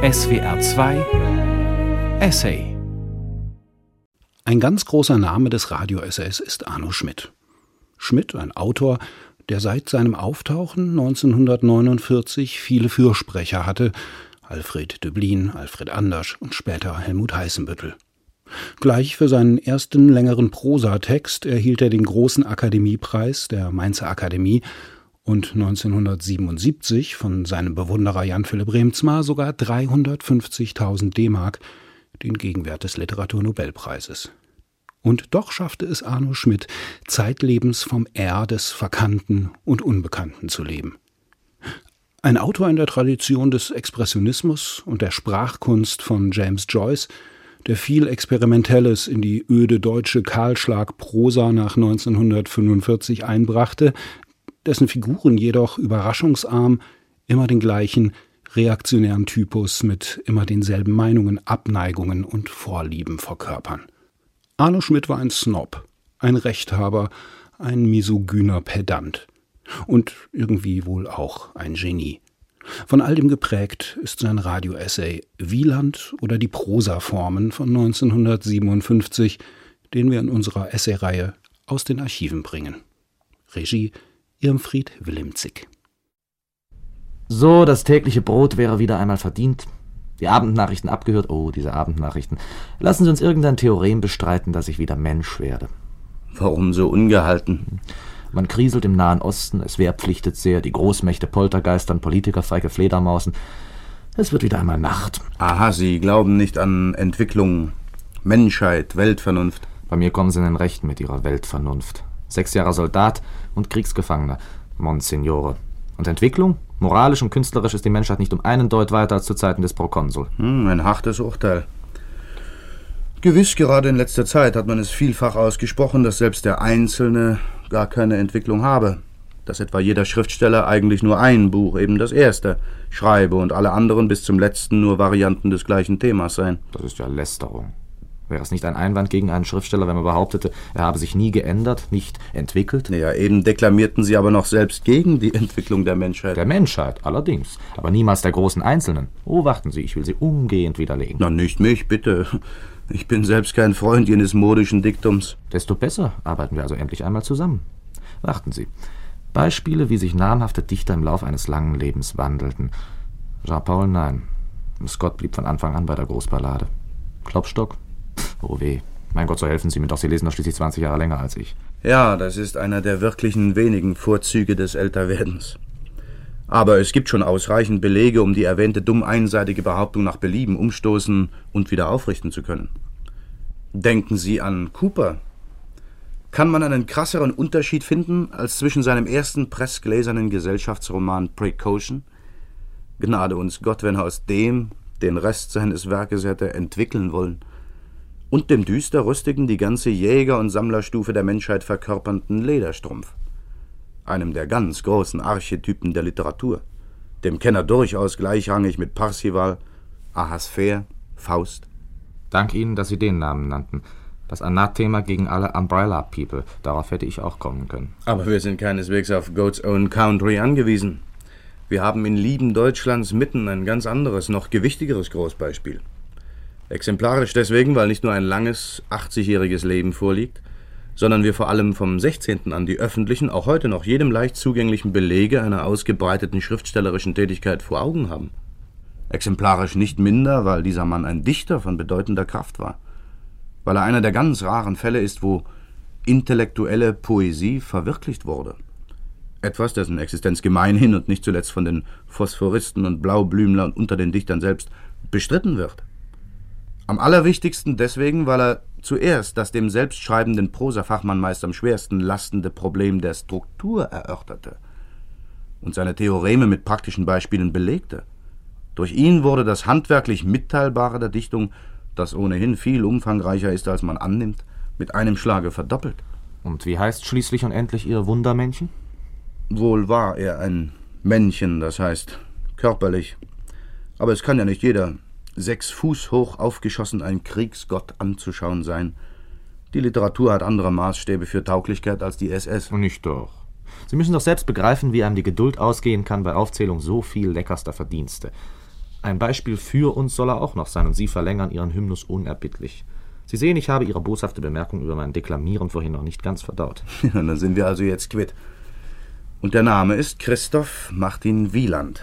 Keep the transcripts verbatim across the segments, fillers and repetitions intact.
S W R zwei Essay. Ein ganz großer Name des Radio-Essays ist Arno Schmidt. Schmidt, ein Autor, der seit seinem Auftauchen neunzehnhundertneunundvierzig viele Fürsprecher hatte, Alfred Döblin, Alfred Andersch und später Helmut Heißenbüttel. Gleich für seinen ersten längeren Prosatext erhielt er den großen Akademiepreis der Mainzer Akademie und neunzehnhundertsiebenundsiebzig von seinem Bewunderer Jan Philipp Reemtsma sogar dreihundertfünfzigtausend D-Mark, den Gegenwert des Literaturnobelpreises. Und doch schaffte es Arno Schmidt, zeitlebens vom R des Verkannten und Unbekannten zu leben. Ein Autor in der Tradition des Expressionismus und der Sprachkunst von James Joyce, der viel Experimentelles in die öde deutsche Kahlschlag-Prosa nach neunzehnhundertfünfundvierzig einbrachte, dessen Figuren jedoch überraschungsarm immer den gleichen reaktionären Typus mit immer denselben Meinungen, Abneigungen und Vorlieben verkörpern. Arno Schmidt war ein Snob, ein Rechthaber, ein misogyner Pedant und irgendwie wohl auch ein Genie. Von all dem geprägt ist sein Radio-Essay Wieland oder die Prosaformen von neunzehnhundertsiebenundfünfzig, den wir in unserer Essay-Reihe aus den Archiven bringen. Regie Irmfried Willemzig. So, das tägliche Brot wäre wieder einmal verdient. Die Abendnachrichten abgehört. Oh, diese Abendnachrichten. Lassen Sie uns irgendein Theorem bestreiten, dass ich wieder Mensch werde. Warum so ungehalten? Man kriselt im Nahen Osten, es wehrpflichtet sehr, die Großmächte poltergeistern, Politiker feige Fledermausen. Es wird wieder einmal Nacht. Aha, Sie glauben nicht an Entwicklung, Menschheit, Weltvernunft. Bei mir kommen Sie in den Rechten mit Ihrer Weltvernunft. Sechs Jahre Soldat und Kriegsgefangener, Monsignore. Und Entwicklung? Moralisch und künstlerisch ist die Menschheit nicht um einen Deut weiter als zu Zeiten des Prokonsul. Hm, ein hartes Urteil. Gewiss, gerade in letzter Zeit hat man es vielfach ausgesprochen, dass selbst der Einzelne gar keine Entwicklung habe. Dass etwa jeder Schriftsteller eigentlich nur ein Buch, eben das erste, schreibe und alle anderen bis zum letzten nur Varianten des gleichen Themas seien. Das ist ja Lästerung. Wäre es nicht ein Einwand gegen einen Schriftsteller, wenn man behauptete, er habe sich nie geändert, nicht entwickelt? Ja, eben deklamierten Sie aber noch selbst gegen die Entwicklung der Menschheit. Der Menschheit, allerdings. Aber niemals der großen Einzelnen. Oh, warten Sie, ich will Sie umgehend widerlegen. Na, nicht mich, bitte. Ich bin selbst kein Freund jenes modischen Diktums. Desto besser. Arbeiten wir also endlich einmal zusammen. Warten Sie. Beispiele, wie sich namhafte Dichter im Lauf eines langen Lebens wandelten. Jean-Paul, nein. Scott blieb von Anfang an bei der Großballade. Klopstock? Oh weh. Mein Gott, so helfen Sie mir doch. Sie lesen doch schließlich zwanzig Jahre länger als ich. Ja, das ist einer der wirklichen wenigen Vorzüge des Älterwerdens. Aber es gibt schon ausreichend Belege, um die erwähnte dumm einseitige Behauptung nach Belieben umstoßen und wieder aufrichten zu können. Denken Sie an Cooper. Kann man einen krasseren Unterschied finden als zwischen seinem ersten pressgläsernen Gesellschaftsroman Precaution? Gnade uns Gott, wenn er aus dem den Rest seines Werkes hätte entwickeln wollen. Und dem düster rüstigen, die ganze Jäger- und Sammlerstufe der Menschheit verkörpernden Lederstrumpf. Einem der ganz großen Archetypen der Literatur. Dem Kenner durchaus gleichrangig mit Parzival, Ahasver, Faust. Dank Ihnen, dass Sie den Namen nannten. Das Anathema gegen alle Umbrella People. Darauf hätte ich auch kommen können. Aber wir sind keineswegs auf Goat's Own Country angewiesen. Wir haben in lieben Deutschlands Mitten ein ganz anderes, noch gewichtigeres Großbeispiel. Exemplarisch deswegen, weil nicht nur ein langes, achtzigjähriges Leben vorliegt, sondern wir vor allem vom sechzehnten an die öffentlichen, auch heute noch jedem leicht zugänglichen Belege einer ausgebreiteten schriftstellerischen Tätigkeit vor Augen haben. Exemplarisch nicht minder, weil dieser Mann ein Dichter von bedeutender Kraft war. Weil er einer der ganz raren Fälle ist, wo intellektuelle Poesie verwirklicht wurde. Etwas, dessen Existenz gemeinhin und nicht zuletzt von den Phosphoristen und Blaublümlern unter den Dichtern selbst bestritten wird. Am allerwichtigsten deswegen, weil er zuerst das dem selbstschreibenden Prosafachmann meist am schwersten lastende Problem der Struktur erörterte und seine Theoreme mit praktischen Beispielen belegte. Durch ihn wurde das handwerklich Mitteilbare der Dichtung, das ohnehin viel umfangreicher ist, als man annimmt, mit einem Schlage verdoppelt. Und wie heißt schließlich und endlich Ihr Wundermännchen? Wohl war er ein Männchen, das heißt körperlich. Aber es kann ja nicht jeder sechs Fuß hoch aufgeschossen ein Kriegsgott anzuschauen sein. Die Literatur hat andere Maßstäbe für Tauglichkeit als die S S. Nicht doch. Sie müssen doch selbst begreifen, wie einem die Geduld ausgehen kann bei Aufzählung so viel leckerster Verdienste. Ein Beispiel für uns soll er auch noch sein, und Sie verlängern Ihren Hymnus unerbittlich. Sie sehen, ich habe Ihre boshafte Bemerkung über mein Deklamieren vorhin noch nicht ganz verdaut. Ja, dann sind wir also jetzt quitt. Und der Name ist Christoph Martin Wieland.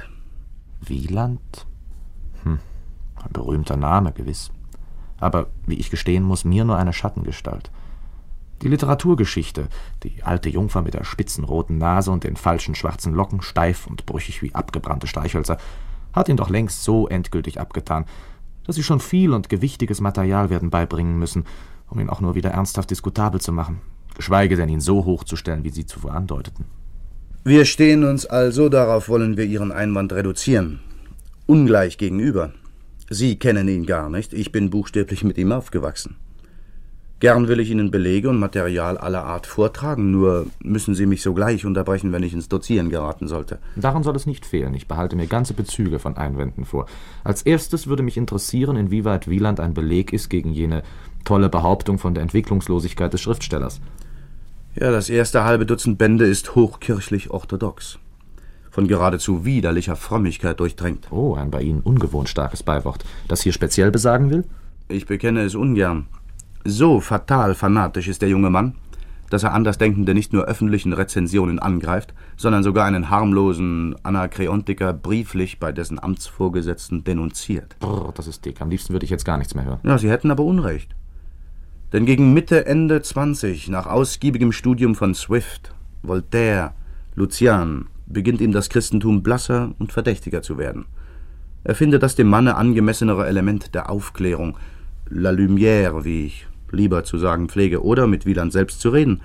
Wieland? Hm, ein berühmter Name, gewiss. Aber, wie ich gestehen muss, mir nur eine Schattengestalt. Die Literaturgeschichte, die alte Jungfer mit der spitzen roten Nase und den falschen schwarzen Locken, steif und brüchig wie abgebrannte Streichhölzer, hat ihn doch längst so endgültig abgetan, dass sie schon viel und gewichtiges Material werden beibringen müssen, um ihn auch nur wieder ernsthaft diskutabel zu machen, geschweige denn ihn so hochzustellen, wie Sie zuvor andeuteten. Wir stehen uns also, darauf wollen wir Ihren Einwand reduzieren, ungleich gegenüber. Sie kennen ihn gar nicht, ich bin buchstäblich mit ihm aufgewachsen. Gern will ich Ihnen Belege und Material aller Art vortragen, nur müssen Sie mich sogleich unterbrechen, wenn ich ins Dozieren geraten sollte. Daran soll es nicht fehlen. Ich behalte mir ganze Bezüge von Einwänden vor. Als erstes würde mich interessieren, inwieweit Wieland ein Beleg ist gegen jene tolle Behauptung von der Entwicklungslosigkeit des Schriftstellers. Ja, das erste halbe Dutzend Bände ist hochkirchlich orthodox. Von geradezu widerlicher Frömmigkeit durchdrängt. Oh, ein bei Ihnen ungewohnt starkes Beiwort. Das hier speziell besagen will? Ich bekenne es ungern. So fatal fanatisch ist der junge Mann, dass er Andersdenkende nicht nur öffentlichen Rezensionen angreift, sondern sogar einen harmlosen Anakreontiker brieflich bei dessen Amtsvorgesetzten denunziert. Brr, das ist dick. Am liebsten würde ich jetzt gar nichts mehr hören. Ja, Sie hätten aber Unrecht. Denn gegen Mitte, Ende zwanzig, nach ausgiebigem Studium von Swift, Voltaire, Lucian, beginnt ihm das Christentum blasser und verdächtiger zu werden. Er findet das dem Manne angemessenere Element der Aufklärung, la lumière, wie ich lieber zu sagen pflege, oder mit Wieland selbst zu reden.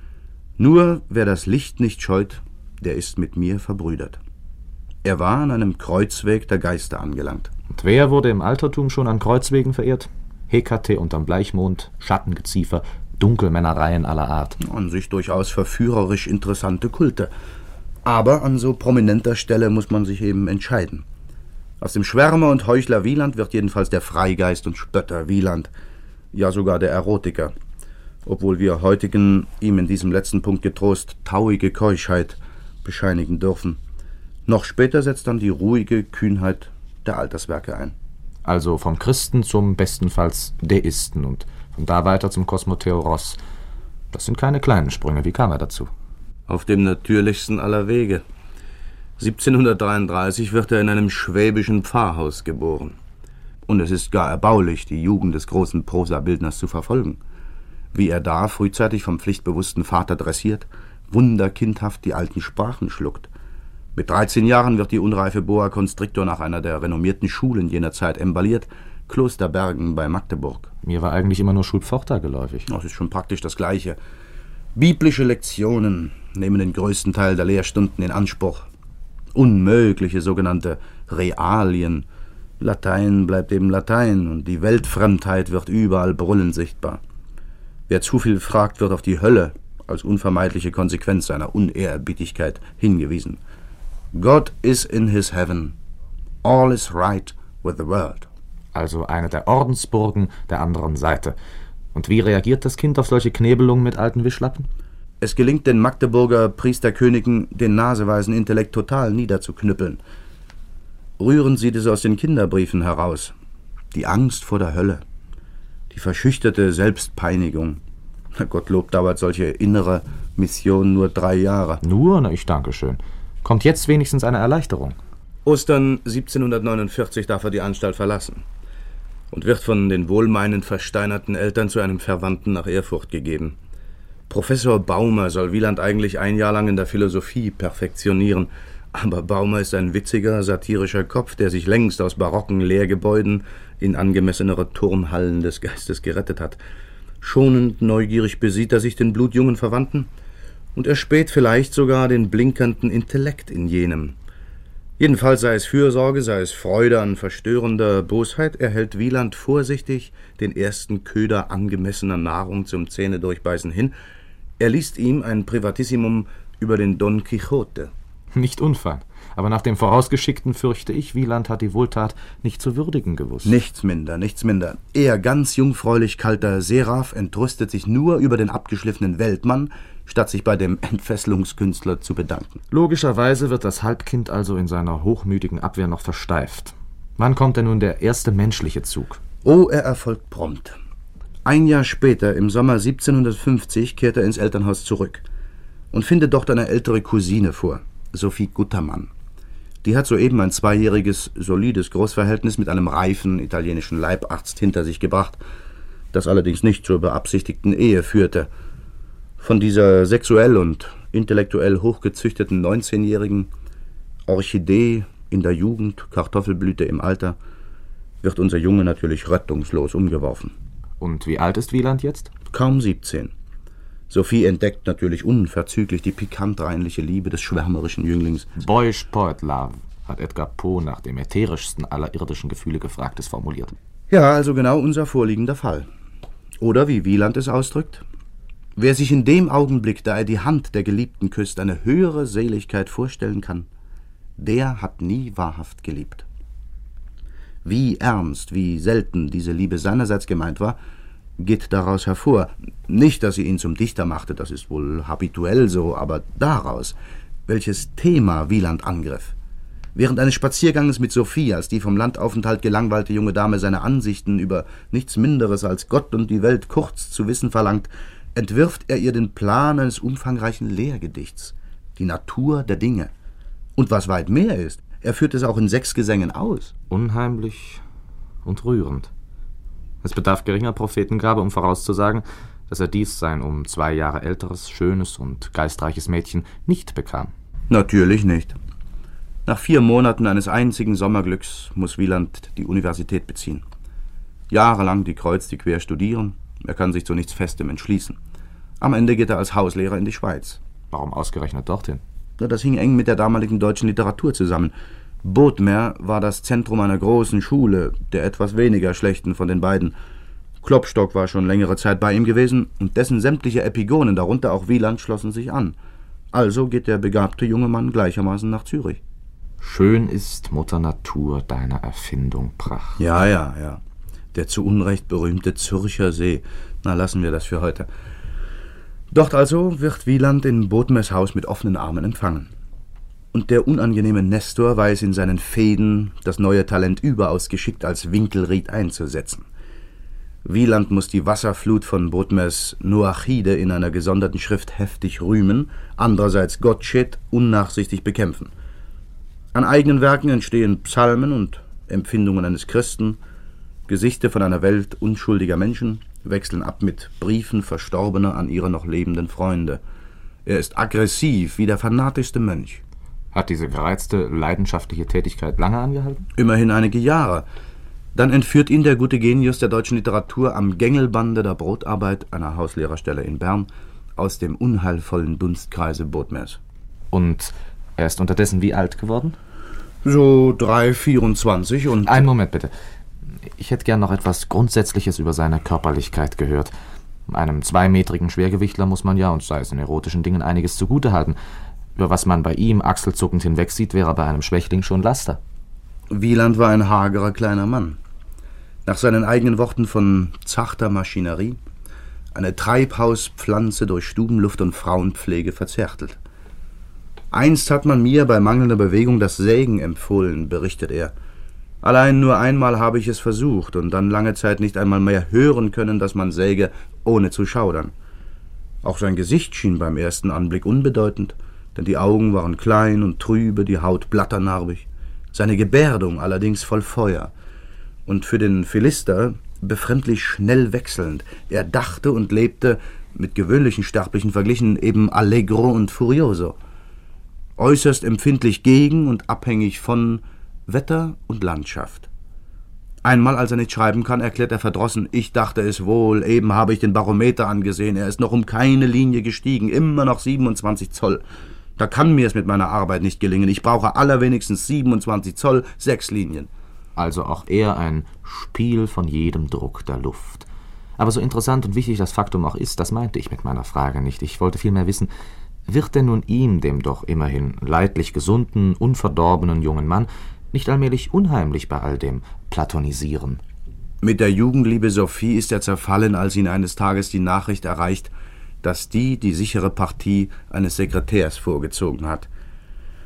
Nur wer das Licht nicht scheut, der ist mit mir verbrüdert. Er war an einem Kreuzweg der Geister angelangt. Und wer wurde im Altertum schon an Kreuzwegen verehrt? Hekate unterm Bleichmond, Schattengeziefer, Dunkelmännereien aller Art. An sich durchaus verführerisch interessante Kulte. Aber an so prominenter Stelle muss man sich eben entscheiden. Aus dem Schwärmer und Heuchler Wieland wird jedenfalls der Freigeist und Spötter Wieland, ja sogar der Erotiker, obwohl wir heutigen ihm in diesem letzten Punkt getrost tauige Keuschheit bescheinigen dürfen. Noch später setzt dann die ruhige Kühnheit der Alterswerke ein. Also vom Christen zum bestenfalls Deisten und von da weiter zum Kosmotheoros. Das sind keine kleinen Sprünge. Wie kam er dazu? Auf dem natürlichsten aller Wege. siebzehnhundertdreiunddreißig wird er in einem schwäbischen Pfarrhaus geboren. Und es ist gar erbaulich, die Jugend des großen Prosabildners zu verfolgen. Wie er da frühzeitig vom pflichtbewussten Vater dressiert, wunderkindhaft die alten Sprachen schluckt. Mit dreizehn Jahren wird die unreife Boa Constrictor nach einer der renommierten Schulen jener Zeit emballiert, Klosterbergen bei Magdeburg. Mir war eigentlich immer nur Schulpforta geläufig. Das ist schon praktisch das Gleiche. Biblische Lektionen nehmen den größten Teil der Lehrstunden in Anspruch. Unmögliche sogenannte Realien. Latein bleibt eben Latein und die Weltfremdheit wird überall brüllend sichtbar. Wer zu viel fragt, wird auf die Hölle als unvermeidliche Konsequenz seiner Unehrerbietigkeit hingewiesen. God is in his heaven. All is right with the world. Also eine der Ordensburgen der anderen Seite. Und wie reagiert das Kind auf solche Knebelungen mit alten Wischlappen? Es gelingt den Magdeburger Priesterkönigen, den naseweisen Intellekt total niederzuknüppeln. Rühren Sie das aus den Kinderbriefen heraus. Die Angst vor der Hölle. Die verschüchterte Selbstpeinigung. Gottlob dauert solche innere Mission nur drei Jahre. Nur? Na, ich danke schön. Kommt jetzt wenigstens eine Erleichterung. Ostern siebzehnhundertneunundvierzig darf er die Anstalt verlassen und wird von den wohlmeinend versteinerten Eltern zu einem Verwandten nach Erfurt gegeben. Professor Baumer soll Wieland eigentlich ein Jahr lang in der Philosophie perfektionieren, aber Baumer ist ein witziger, satirischer Kopf, der sich längst aus barocken Lehrgebäuden in angemessenere Turnhallen des Geistes gerettet hat. Schonend neugierig besieht er sich den blutjungen Verwandten und erspäht vielleicht sogar den blinkernden Intellekt in jenem. Jedenfalls sei es Fürsorge, sei es Freude an verstörender Bosheit, erhält Wieland vorsichtig den ersten Köder angemessener Nahrung zum Zähnedurchbeißen hin. Er liest ihm ein Privatissimum über den Don Quixote. Nicht unfein. Aber nach dem Vorausgeschickten fürchte ich, Wieland hat die Wohltat nicht zu würdigen gewusst. Nichts minder, nichts minder. Er, ganz jungfräulich kalter Seraph, entrüstet sich nur über den abgeschliffenen Weltmann, statt sich bei dem Entfesselungskünstler zu bedanken. Logischerweise wird das Halbkind also in seiner hochmütigen Abwehr noch versteift. Wann kommt denn nun der erste menschliche Zug? Oh, er erfolgt prompt. Ein Jahr später, im Sommer siebzehnhundertfünfzig, kehrt er ins Elternhaus zurück und findet dort eine ältere Cousine vor, Sophie Guttermann. Die hat soeben ein zweijähriges, solides Großverhältnis mit einem reifen italienischen Leibarzt hinter sich gebracht, das allerdings nicht zur beabsichtigten Ehe führte. Von dieser sexuell und intellektuell hochgezüchteten neunzehnjährigen Orchidee in der Jugend, Kartoffelblüte im Alter, wird unser Junge natürlich rettungslos umgeworfen. Und wie alt ist Wieland jetzt? Kaum siebzehn. Sophie entdeckt natürlich unverzüglich die pikant reinliche Liebe des schwärmerischen Jünglings. Boyish Poet Love, hat Edgar Poe nach dem ätherischsten aller irdischen Gefühle Gefragtes formuliert. Ja, also genau unser vorliegender Fall. Oder wie Wieland es ausdrückt: Wer sich in dem Augenblick, da er die Hand der Geliebten küsst, eine höhere Seligkeit vorstellen kann, der hat nie wahrhaft geliebt. Wie ernst, wie selten diese Liebe seinerseits gemeint war, geht daraus hervor. Nicht, dass sie ihn zum Dichter machte, das ist wohl habituell so, aber daraus, welches Thema Wieland angriff. Während eines Spazierganges mit Sophie, als die vom Landaufenthalt gelangweilte junge Dame seine Ansichten über nichts Minderes als Gott und die Welt kurz zu wissen verlangt, entwirft er ihr den Plan eines umfangreichen Lehrgedichts, die Natur der Dinge. Und was weit mehr ist, er führt es auch in sechs Gesängen aus. Unheimlich und rührend. Es bedarf geringer Prophetengabe, um vorauszusagen, dass er dies sein um zwei Jahre älteres, schönes und geistreiches Mädchen nicht bekam. Natürlich nicht. Nach vier Monaten eines einzigen Sommerglücks muss Wieland die Universität beziehen. Jahrelang die kreuz die quer studieren, er kann sich zu nichts Festem entschließen. Am Ende geht er als Hauslehrer in die Schweiz. Warum ausgerechnet dorthin? Das hing eng mit der damaligen deutschen Literatur zusammen. Bodmer war das Zentrum einer großen Schule, der etwas weniger schlechten von den beiden. Klopstock war schon längere Zeit bei ihm gewesen, und dessen sämtliche Epigonen, darunter auch Wieland, schlossen sich an. Also geht der begabte junge Mann gleichermaßen nach Zürich. Schön ist Mutter Natur deiner Erfindung Pracht. Ja, ja, ja. Der zu Unrecht berühmte Zürcher See. Na, lassen wir das für heute. Dort also wird Wieland in Bodmers Haus mit offenen Armen empfangen. Und der unangenehme Nestor weiß in seinen Fehden das neue Talent überaus geschickt als Winkelried einzusetzen. Wieland muss die Wasserflut von Bodmers Noachide in einer gesonderten Schrift heftig rühmen, andererseits Gottsched unnachsichtig bekämpfen. An eigenen Werken entstehen Psalmen und Empfindungen eines Christen, Gesichter von einer Welt unschuldiger Menschen wechseln ab mit Briefen Verstorbener an ihre noch lebenden Freunde. Er ist aggressiv wie der fanatischste Mönch. Hat diese gereizte, leidenschaftliche Tätigkeit lange angehalten? Immerhin einige Jahre. Dann entführt ihn der gute Genius der deutschen Literatur am Gängelbande der Brotarbeit, einer Hauslehrerstelle in Bern, aus dem unheilvollen Dunstkreise Bodmers. Und er ist unterdessen wie alt geworden? So drei, vierundzwanzig und... Einen Moment bitte. Ich hätte gern noch etwas Grundsätzliches über seine Körperlichkeit gehört. Einem zweimetrigen Schwergewichtler muss man ja, und sei es in erotischen Dingen, einiges zugutehalten. Über was man bei ihm achselzuckend hinwegsieht, wäre bei einem Schwächling schon Laster. Wieland war ein hagerer kleiner Mann. Nach seinen eigenen Worten von zarter Maschinerie, eine Treibhauspflanze durch Stubenluft und Frauenpflege verzärtelt. Einst hat man mir bei mangelnder Bewegung das Sägen empfohlen, berichtet er. Allein nur einmal habe ich es versucht und dann lange Zeit nicht einmal mehr hören können, dass man säge, ohne zu schaudern. Auch sein Gesicht schien beim ersten Anblick unbedeutend, denn die Augen waren klein und trübe, die Haut blatternarbig, seine Gebärdung allerdings voll Feuer. Und für den Philister befremdlich schnell wechselnd. Er dachte und lebte, mit gewöhnlichen Sterblichen verglichen, eben allegro und furioso. Äußerst empfindlich gegen und abhängig von Wetter und Landschaft. Einmal, als er nicht schreiben kann, erklärt er verdrossen: Ich dachte es wohl, eben habe ich den Barometer angesehen, er ist noch um keine Linie gestiegen, immer noch siebenundzwanzig Zoll. Da kann mir es mit meiner Arbeit nicht gelingen, ich brauche allerwenigstens siebenundzwanzig Zoll, sechs Linien. Also auch er ein Spiel von jedem Druck der Luft. Aber so interessant und wichtig das Faktum auch ist, das meinte ich mit meiner Frage nicht. Ich wollte vielmehr wissen, wird denn nun ihm, dem doch immerhin leidlich gesunden, unverdorbenen jungen Mann, nicht allmählich unheimlich bei all dem Platonisieren? Mit der Jugendliebe Sophie ist er zerfallen, als ihn eines Tages die Nachricht erreicht, dass die die sichere Partie eines Sekretärs vorgezogen hat.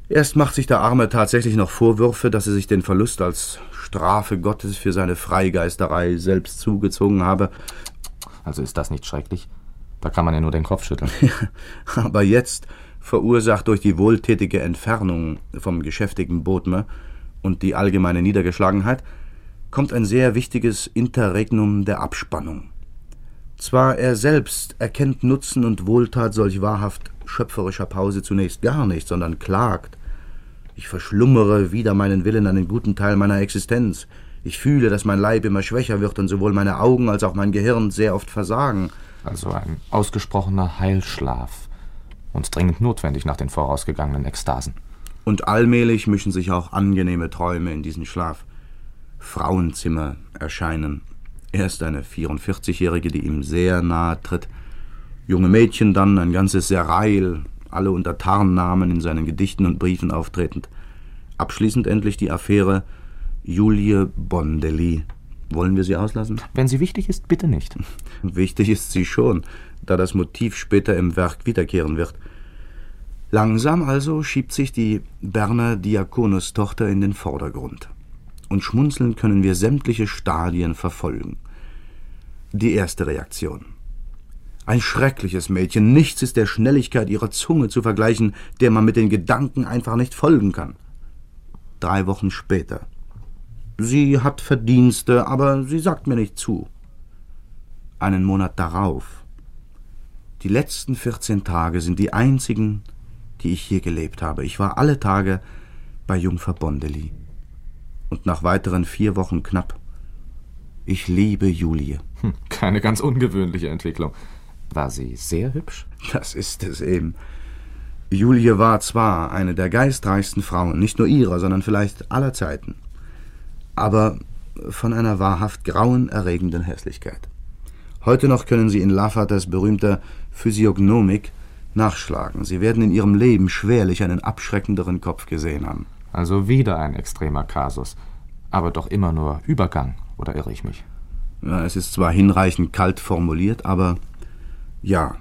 Erst macht sich der Arme tatsächlich noch Vorwürfe, dass er sich den Verlust als Strafe Gottes für seine Freigeisterei selbst zugezogen habe. Also ist das nicht schrecklich? Da kann man ja nur den Kopf schütteln. Aber jetzt, verursacht durch die wohltätige Entfernung vom geschäftigen Bodmer und die allgemeine Niedergeschlagenheit, kommt ein sehr wichtiges Interregnum der Abspannung. Zwar er selbst erkennt Nutzen und Wohltat solch wahrhaft schöpferischer Pause zunächst gar nicht, sondern klagt: Ich verschlummere wider meinen Willen einen guten Teil meiner Existenz. Ich fühle, dass mein Leib immer schwächer wird und sowohl meine Augen als auch mein Gehirn sehr oft versagen. Also ein ausgesprochener Heilschlaf. Und dringend notwendig nach den vorausgegangenen Ekstasen. Und allmählich mischen sich auch angenehme Träume in diesen Schlaf. Frauenzimmer erscheinen. Erst eine vierundvierzigjährige, die ihm sehr nahe tritt. Junge Mädchen dann, ein ganzes Serail, alle unter Tarnnamen in seinen Gedichten und Briefen auftretend. Abschließend endlich die Affäre Julie Bondelli. Wollen wir sie auslassen? Wenn sie wichtig ist, bitte nicht. Wichtig ist sie schon, da das Motiv später im Werk wiederkehren wird. Langsam also schiebt sich die Berner Diakonustochter in den Vordergrund. Und schmunzelnd können wir sämtliche Stadien verfolgen. Die erste Reaktion. Ein schreckliches Mädchen, nichts ist der Schnelligkeit ihrer Zunge zu vergleichen, der man mit den Gedanken einfach nicht folgen kann. Drei Wochen später. Sie hat Verdienste, aber sie sagt mir nicht zu. Einen Monat darauf. Die letzten vierzehn Tage sind die einzigen, die ich hier gelebt habe. Ich war alle Tage bei Jungfer Bondelli. Und nach weiteren vier Wochen knapp: Ich liebe Julie. Hm, keine ganz ungewöhnliche Entwicklung. War sie sehr hübsch? Das ist es eben. Julie war zwar eine der geistreichsten Frauen, nicht nur ihrer, sondern vielleicht aller Zeiten, aber von einer wahrhaft grauenerregenden Hässlichkeit. Heute noch können Sie in Lavaters berühmter Physiognomik nachschlagen. Sie werden in Ihrem Leben schwerlich einen abschreckenderen Kopf gesehen haben. Also wieder ein extremer Kasus, aber doch immer nur Übergang, oder irre ich mich? Ja, es ist zwar hinreichend kalt formuliert, aber ja.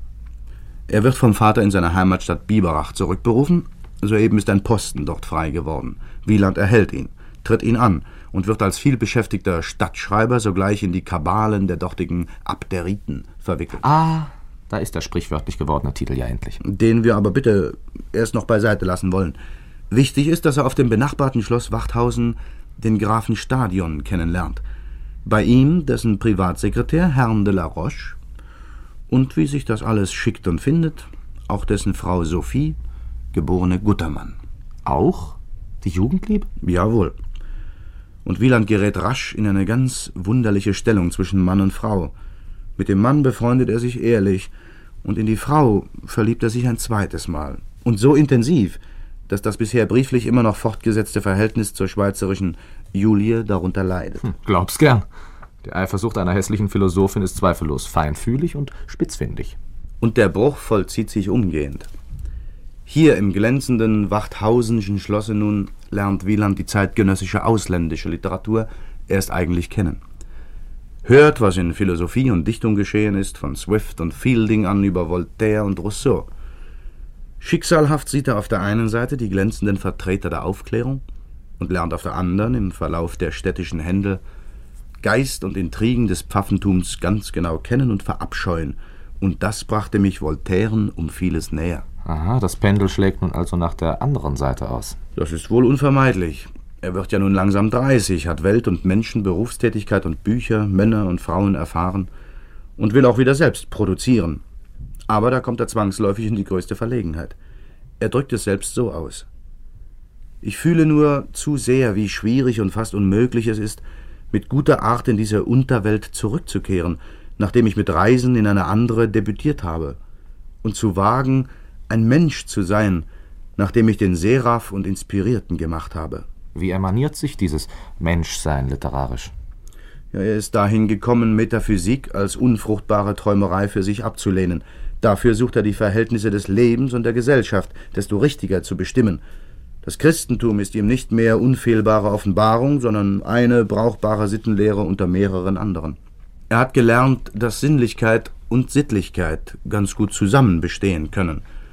Er wird vom Vater in seine Heimatstadt Biberach zurückberufen. Soeben ist ein Posten dort frei geworden. Wieland erhält ihn, tritt ihn an und wird als vielbeschäftigter Stadtschreiber sogleich in die Kabalen der dortigen Abderiten verwickelt. Ah, da ist der sprichwörtlich gewordene Titel ja endlich. Den wir aber bitte erst noch beiseite lassen wollen. Wichtig ist, dass er auf dem benachbarten Schloss Wachthausen den Grafen Stadion kennenlernt. Bei ihm dessen Privatsekretär Herrn de la Roche und, wie sich das alles schickt und findet, auch dessen Frau Sophie, geborene Guttermann. Auch? Die Jugendliebe? Jawohl. Und Wieland gerät rasch in eine ganz wunderliche Stellung zwischen Mann und Frau. Mit dem Mann befreundet er sich ehrlich und in die Frau verliebt er sich ein zweites Mal. Und so intensiv, dass das bisher brieflich immer noch fortgesetzte Verhältnis zur schweizerischen Julie darunter leidet. Hm, glaub's gern. Die Eifersucht einer hässlichen Philosophin ist zweifellos feinfühlig und spitzfindig. Und der Bruch vollzieht sich umgehend. Hier im glänzenden Wachthausenschen Schlosse nun lernt Wieland die zeitgenössische ausländische Literatur erst eigentlich kennen. Hört, was in Philosophie und Dichtung geschehen ist, von Swift und Fielding an über Voltaire und Rousseau. Schicksalhaft sieht er auf der einen Seite die glänzenden Vertreter der Aufklärung und lernt auf der anderen, im Verlauf der städtischen Händel, Geist und Intrigen des Pfaffentums ganz genau kennen und verabscheuen. Und das brachte mich Voltairen um vieles näher. Aha, das Pendel schlägt nun also nach der anderen Seite aus. Das ist wohl unvermeidlich. Er wird ja nun langsam dreißig, hat Welt und Menschen, Berufstätigkeit und Bücher, Männer und Frauen erfahren und will auch wieder selbst produzieren. Aber da kommt er zwangsläufig in die größte Verlegenheit. Er drückt es selbst so aus: Ich fühle nur zu sehr, wie schwierig und fast unmöglich es ist, mit guter Art in diese Unterwelt zurückzukehren, nachdem ich mit Reisen in eine andere debütiert habe, und zu wagen, ein Mensch zu sein, nachdem ich den Seraph und Inspirierten gemacht habe. Wie emaniert sich dieses Menschsein literarisch? Ja, er ist dahin gekommen, Metaphysik als unfruchtbare Träumerei für sich abzulehnen. Dafür sucht er die Verhältnisse des Lebens und der Gesellschaft desto richtiger zu bestimmen. Das Christentum ist ihm nicht mehr unfehlbare Offenbarung, sondern eine brauchbare Sittenlehre unter mehreren anderen. Er hat gelernt, dass Sinnlichkeit und Sittlichkeit ganz gut zusammen bestehen können.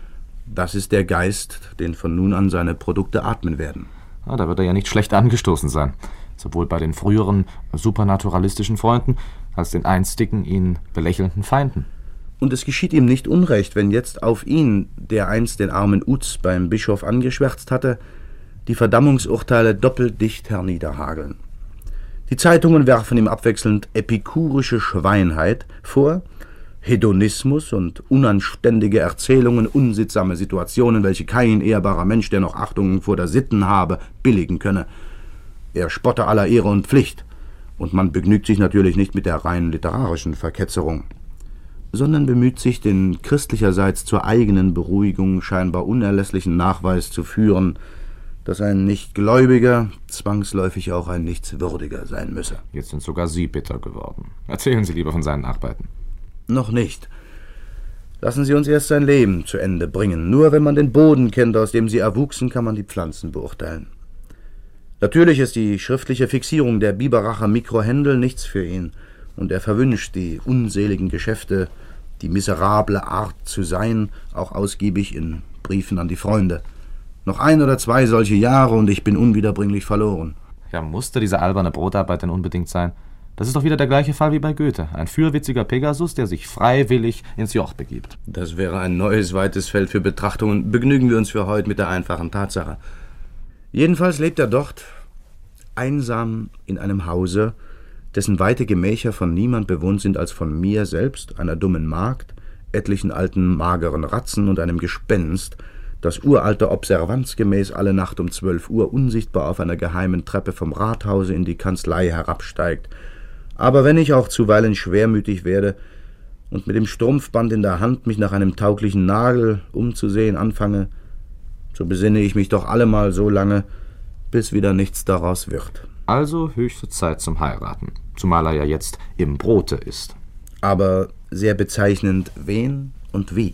Das ist der Geist, den von nun an seine Produkte atmen werden. Ah, da wird er ja nicht schlecht angestoßen sein. Sowohl bei den früheren supernaturalistischen Freunden als den einstigen, ihn belächelnden Feinden. Und es geschieht ihm nicht unrecht, wenn jetzt auf ihn, der einst den armen Uz beim Bischof angeschwärzt hatte, die Verdammungsurteile doppelt dicht herniederhageln. Die Zeitungen werfen ihm abwechselnd epikurische Schweinheit vor, Hedonismus und unanständige Erzählungen, unsittsame Situationen, welche kein ehrbarer Mensch, der noch Achtung vor der Sitten habe, billigen könne. Er spotte aller Ehre und Pflicht, und man begnügt sich natürlich nicht mit der rein literarischen Verketzerung, sondern bemüht sich, den christlicherseits zur eigenen Beruhigung scheinbar unerlässlichen Nachweis zu führen, dass ein Nichtgläubiger zwangsläufig auch ein Nichtswürdiger sein müsse. Jetzt sind sogar Sie bitter geworden. Erzählen Sie lieber von seinen Arbeiten. Noch nicht. Lassen Sie uns erst sein Leben zu Ende bringen. Nur wenn man den Boden kennt, aus dem sie erwuchsen, kann man die Pflanzen beurteilen. Natürlich ist die schriftliche Fixierung der Biberacher Mikrohändel nichts für ihn, und er verwünscht die unseligen Geschäfte, die miserable Art zu sein, auch ausgiebig in Briefen an die Freunde. Noch ein oder zwei solche Jahre und ich bin unwiederbringlich verloren. Ja, musste diese alberne Brotarbeit denn unbedingt sein? Das ist doch wieder der gleiche Fall wie bei Goethe. Ein fürwitziger Pegasus, der sich freiwillig ins Joch begibt. Das wäre ein neues, weites Feld für Betrachtungen. Begnügen wir uns für heute mit der einfachen Tatsache. Jedenfalls lebt er dort, einsam in einem Hause, dessen weite Gemächer von niemand bewohnt sind als von mir selbst, einer dummen Magd, etlichen alten mageren Ratzen und einem Gespenst, das uralter Observanz gemäß alle Nacht um zwölf Uhr unsichtbar auf einer geheimen Treppe vom Rathause in die Kanzlei herabsteigt. Aber wenn ich auch zuweilen schwermütig werde und mit dem Strumpfband in der Hand mich nach einem tauglichen Nagel umzusehen anfange, so besinne ich mich doch allemal so lange, bis wieder nichts daraus wird. Also höchste Zeit zum Heiraten, zumal er ja jetzt im Brote ist. Aber sehr bezeichnend, wen und wie.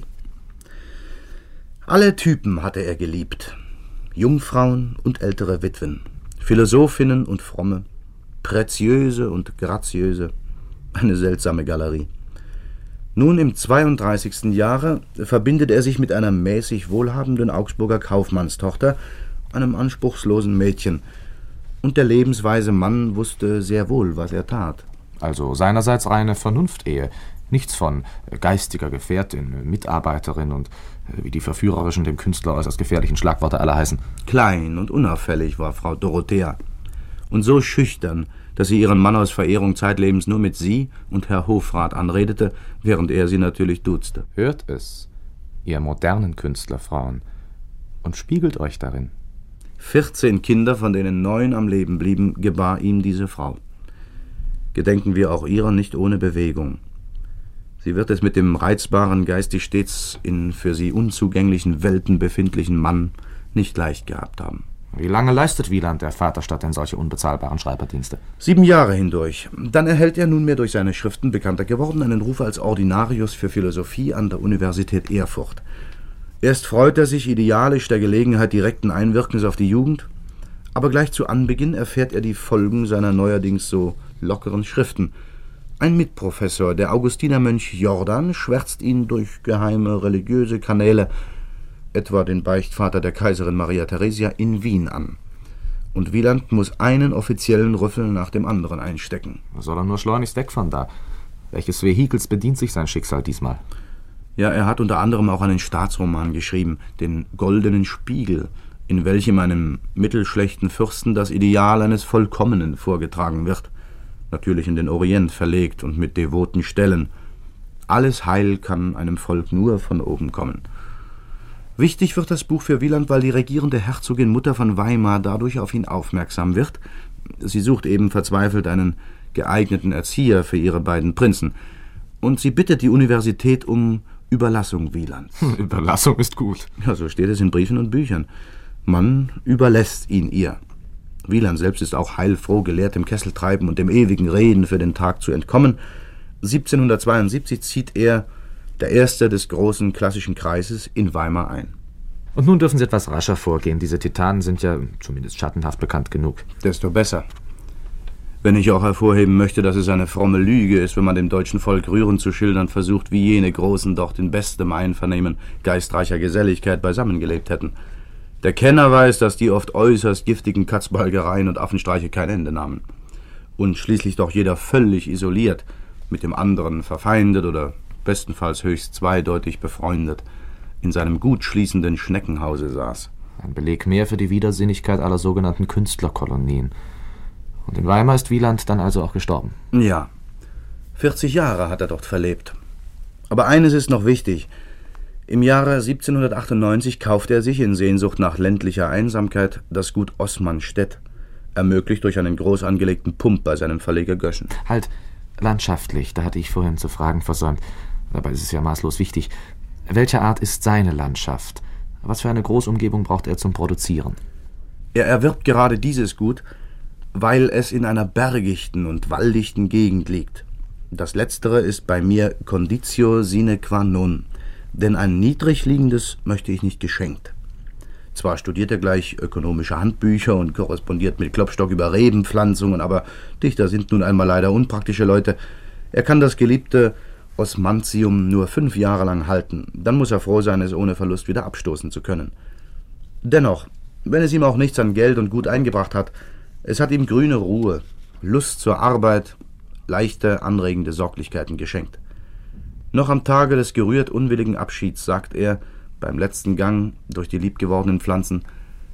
Alle Typen hatte er geliebt, Jungfrauen und ältere Witwen, Philosophinnen und Fromme, Preziöse und Graziöse, eine seltsame Galerie. Nun im zweiunddreißigsten Jahre verbindet er sich mit einer mäßig wohlhabenden Augsburger Kaufmannstochter, einem anspruchslosen Mädchen, und der lebensweise Mann wusste sehr wohl, was er tat. Also seinerseits reine Vernunftehe, nichts von geistiger Gefährtin, Mitarbeiterin und wie die verführerischen, dem Künstler äußerst gefährlichen Schlagworte alle heißen. Klein und unauffällig war Frau Dorothea und so schüchtern, dass sie ihren Mann aus Verehrung zeitlebens nur mit Sie und Herr Hofrat anredete, während er sie natürlich duzte. Hört es, ihr modernen Künstlerfrauen, und spiegelt euch darin. Vierzehn Kinder, von denen neun am Leben blieben, gebar ihm diese Frau. Gedenken wir auch ihrer nicht ohne Bewegung. Sie wird es mit dem reizbaren, geistig stets in für sie unzugänglichen Welten befindlichen Mann nicht leicht gehabt haben. Wie lange leistet Wieland der Vaterstadt denn solche unbezahlbaren Schreiberdienste? Sieben Jahre hindurch. Dann erhält er nunmehr durch seine Schriften bekannter geworden einen Ruf als Ordinarius für Philosophie an der Universität Erfurt. Erst freut er sich idealisch der Gelegenheit direkten Einwirkens auf die Jugend, aber gleich zu Anbeginn erfährt er die Folgen seiner neuerdings so lockeren Schriften. Ein Mitprofessor, der Augustinermönch Jordan, schwärzt ihn durch geheime religiöse Kanäle, etwa den Beichtvater der Kaiserin Maria Theresia, in Wien an. Und Wieland muss einen offiziellen Rüffel nach dem anderen einstecken. Soll er nur schleunigst weg von da? Welches Vehikels bedient sich sein Schicksal diesmal? Ja, er hat unter anderem auch einen Staatsroman geschrieben, den Goldenen Spiegel, in welchem einem mittelschlechten Fürsten das Ideal eines Vollkommenen vorgetragen wird, natürlich in den Orient verlegt und mit devoten Stellen. Alles Heil kann einem Volk nur von oben kommen. Wichtig wird das Buch für Wieland, weil die regierende Herzogin Mutter von Weimar dadurch auf ihn aufmerksam wird. Sie sucht eben verzweifelt einen geeigneten Erzieher für ihre beiden Prinzen. Und sie bittet die Universität um Überlassung Wielands. Hm, Überlassung ist gut. Ja, so steht es in Briefen und Büchern. Man überlässt ihn ihr. Wieland selbst ist auch heilfroh, gelehrt dem Kesseltreiben und dem ewigen Reden für den Tag zu entkommen. siebzehnhundertzweiundsiebzig zieht er, der Erste des großen klassischen Kreises, in Weimar ein. Und nun dürfen Sie etwas rascher vorgehen. Diese Titanen sind ja zumindest schattenhaft bekannt genug. Desto besser. Wenn ich auch hervorheben möchte, dass es eine fromme Lüge ist, wenn man dem deutschen Volk rührend zu schildern versucht, wie jene Großen dort in bestem Einvernehmen geistreicher Geselligkeit beisammengelebt hätten. Der Kenner weiß, dass die oft äußerst giftigen Katzbalgereien und Affenstreiche kein Ende nahmen. Und schließlich doch jeder völlig isoliert, mit dem anderen verfeindet oder bestenfalls höchst zweideutig befreundet, in seinem gut schließenden Schneckenhause saß. Ein Beleg mehr für die Widersinnigkeit aller sogenannten Künstlerkolonien. Und in Weimar ist Wieland dann also auch gestorben? Ja, vierzig Jahre hat er dort verlebt. Aber eines ist noch wichtig. Im Jahre siebzehnhundertachtundneunzig kaufte er sich in Sehnsucht nach ländlicher Einsamkeit das Gut Osmanstedt, ermöglicht durch einen groß angelegten Pump bei seinem Verleger Göschen. Halt, landschaftlich, da hatte ich vorhin zu fragen versäumt. Dabei ist es ja maßlos wichtig. Welcher Art ist seine Landschaft? Was für eine Großumgebung braucht er zum Produzieren? Er erwirbt gerade dieses Gut, weil es in einer bergichten und waldichten Gegend liegt. Das Letztere ist bei mir Conditio sine qua non, denn ein niedrig liegendes möchte ich nicht geschenkt. Zwar studiert er gleich ökonomische Handbücher und korrespondiert mit Klopstock über Rebenpflanzungen, aber Dichter sind nun einmal leider unpraktische Leute. Er kann das geliebte Osmantium nur fünf Jahre lang halten, dann muss er froh sein, es ohne Verlust wieder abstoßen zu können. Dennoch, wenn es ihm auch nichts an Geld und Gut eingebracht hat, es hat ihm grüne Ruhe, Lust zur Arbeit, leichte, anregende Sorglichkeiten geschenkt. Noch am Tage des gerührt unwilligen Abschieds sagt er, beim letzten Gang durch die liebgewordenen Pflanzen: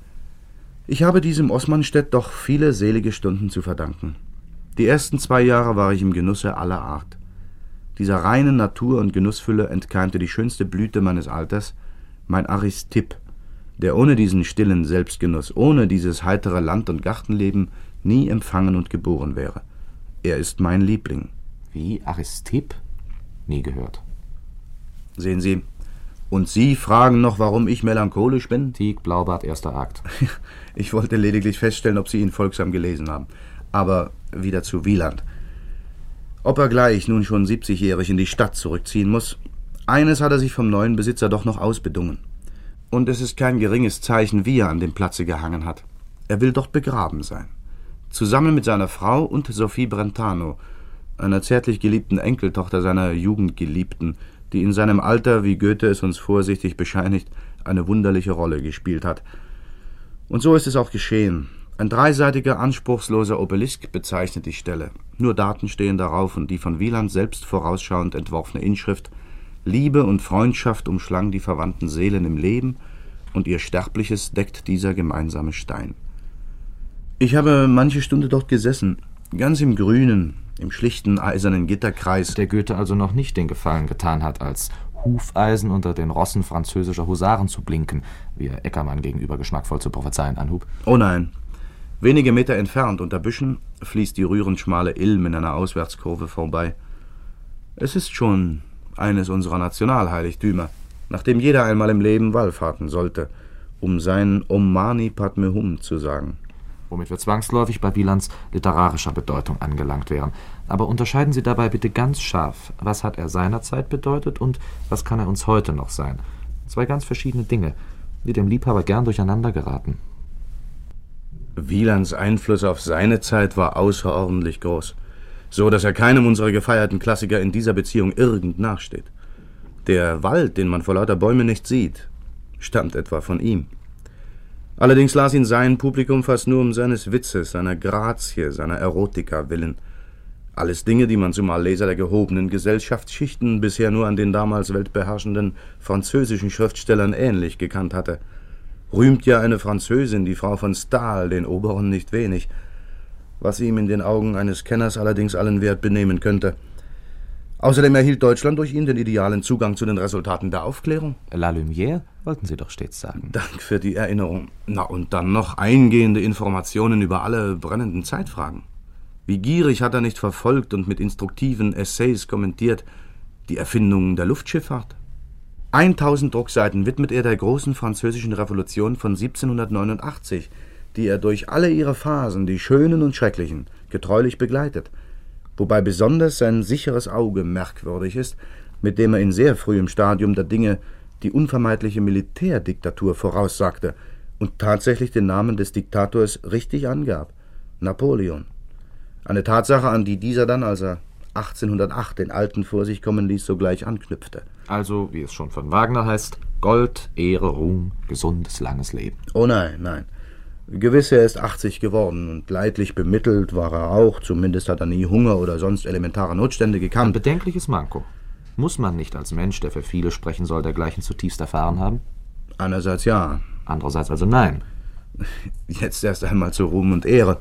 Ich habe diesem Osmanstedt doch viele selige Stunden zu verdanken. Die ersten zwei Jahre war ich im Genusse aller Art. Dieser reinen Natur und Genussfülle entkeimte die schönste Blüte meines Alters, mein Aristipp, der ohne diesen stillen Selbstgenuss, ohne dieses heitere Land- und Gartenleben nie empfangen und geboren wäre. Er ist mein Liebling. Wie, Aristipp? Nie gehört. Sehen Sie, und Sie fragen noch, warum ich melancholisch bin? Tieck, Blaubart, erster Akt. Ich wollte lediglich feststellen, ob Sie ihn folgsam gelesen haben. Aber wieder zu Wieland. Ob er gleich nun schon siebzigjährig in die Stadt zurückziehen muss, eines hat er sich vom neuen Besitzer doch noch ausbedungen. Und es ist kein geringes Zeichen, wie er an dem Platze gehangen hat. Er will dort begraben sein. Zusammen mit seiner Frau und Sophie Brentano, einer zärtlich geliebten Enkeltochter seiner Jugendgeliebten, die in seinem Alter, wie Goethe es uns vorsichtig bescheinigt, eine wunderliche Rolle gespielt hat. Und so ist es auch geschehen. Ein dreiseitiger, anspruchsloser Obelisk bezeichnet die Stelle. Nur Daten stehen darauf und die von Wieland selbst vorausschauend entworfene Inschrift: Liebe und Freundschaft umschlang die verwandten Seelen im Leben, und ihr Sterbliches deckt dieser gemeinsame Stein. Ich habe manche Stunde dort gesessen, ganz im Grünen, im schlichten eisernen Gitterkreis. Der Goethe also noch nicht den Gefallen getan hat, als Hufeisen unter den Rossen französischer Husaren zu blinken, wie er Eckermann gegenüber geschmackvoll zu prophezeien anhub. Oh nein. Wenige Meter entfernt, unter Büschen, fließt die rührend schmale Ilm in einer Auswärtskurve vorbei. Es ist schon eines unserer Nationalheiligtümer, nach dem jeder einmal im Leben wallfahrten sollte, um sein Om Mani Padme Hum zu sagen. Womit wir zwangsläufig bei Wielands literarischer Bedeutung angelangt wären. Aber unterscheiden Sie dabei bitte ganz scharf, was hat er seinerzeit bedeutet und was kann er uns heute noch sein? Zwei ganz verschiedene Dinge, die dem Liebhaber gern durcheinander geraten. Wielands Einfluss auf seine Zeit war außerordentlich groß, so dass er keinem unserer gefeierten Klassiker in dieser Beziehung irgend nachsteht. Der Wald, den man vor lauter Bäumen nicht sieht, stammt etwa von ihm. Allerdings las ihn sein Publikum fast nur um seines Witzes, seiner Grazie, seiner Erotika willen. Alles Dinge, die man zumal Leser der gehobenen Gesellschaftsschichten bisher nur an den damals weltbeherrschenden französischen Schriftstellern ähnlich gekannt hatte. Rühmt ja eine Französin, die Frau von Stahl, den Oberen nicht wenig, was ihm in den Augen eines Kenners allerdings allen Wert benehmen könnte. Außerdem erhielt Deutschland durch ihn den idealen Zugang zu den Resultaten der Aufklärung. La Lumière, wollten Sie doch stets sagen. Dank für die Erinnerung. Na, und dann noch eingehende Informationen über alle brennenden Zeitfragen. Wie gierig hat er nicht verfolgt und mit instruktiven Essays kommentiert die Erfindung der Luftschifffahrt? Eintausend Druckseiten widmet er der großen französischen Revolution von siebzehnhundertneunundachtzig, die er durch alle ihre Phasen, die schönen und schrecklichen, getreulich begleitet, wobei besonders sein sicheres Auge merkwürdig ist, mit dem er in sehr frühem Stadium der Dinge die unvermeidliche Militärdiktatur voraussagte und tatsächlich den Namen des Diktators richtig angab: Napoleon. Eine Tatsache, an die dieser dann, als er achtzehnhundertacht den Alten vor sich kommen ließ, sogleich anknüpfte. Also, wie es schon von Wagner heißt, Gold, Ehre, Ruhm, gesundes, langes Leben. Oh nein, nein. Gewiss, er ist achtzig geworden und leidlich bemittelt war er auch. Zumindest hat er nie Hunger oder sonst elementare Notstände Ein gekannt. bedenkliches Manko. Muss man nicht als Mensch, der für viele sprechen soll, dergleichen zutiefst erfahren haben? Einerseits ja, Andererseits also nein. jetzt erst einmal zu Ruhm und Ehre.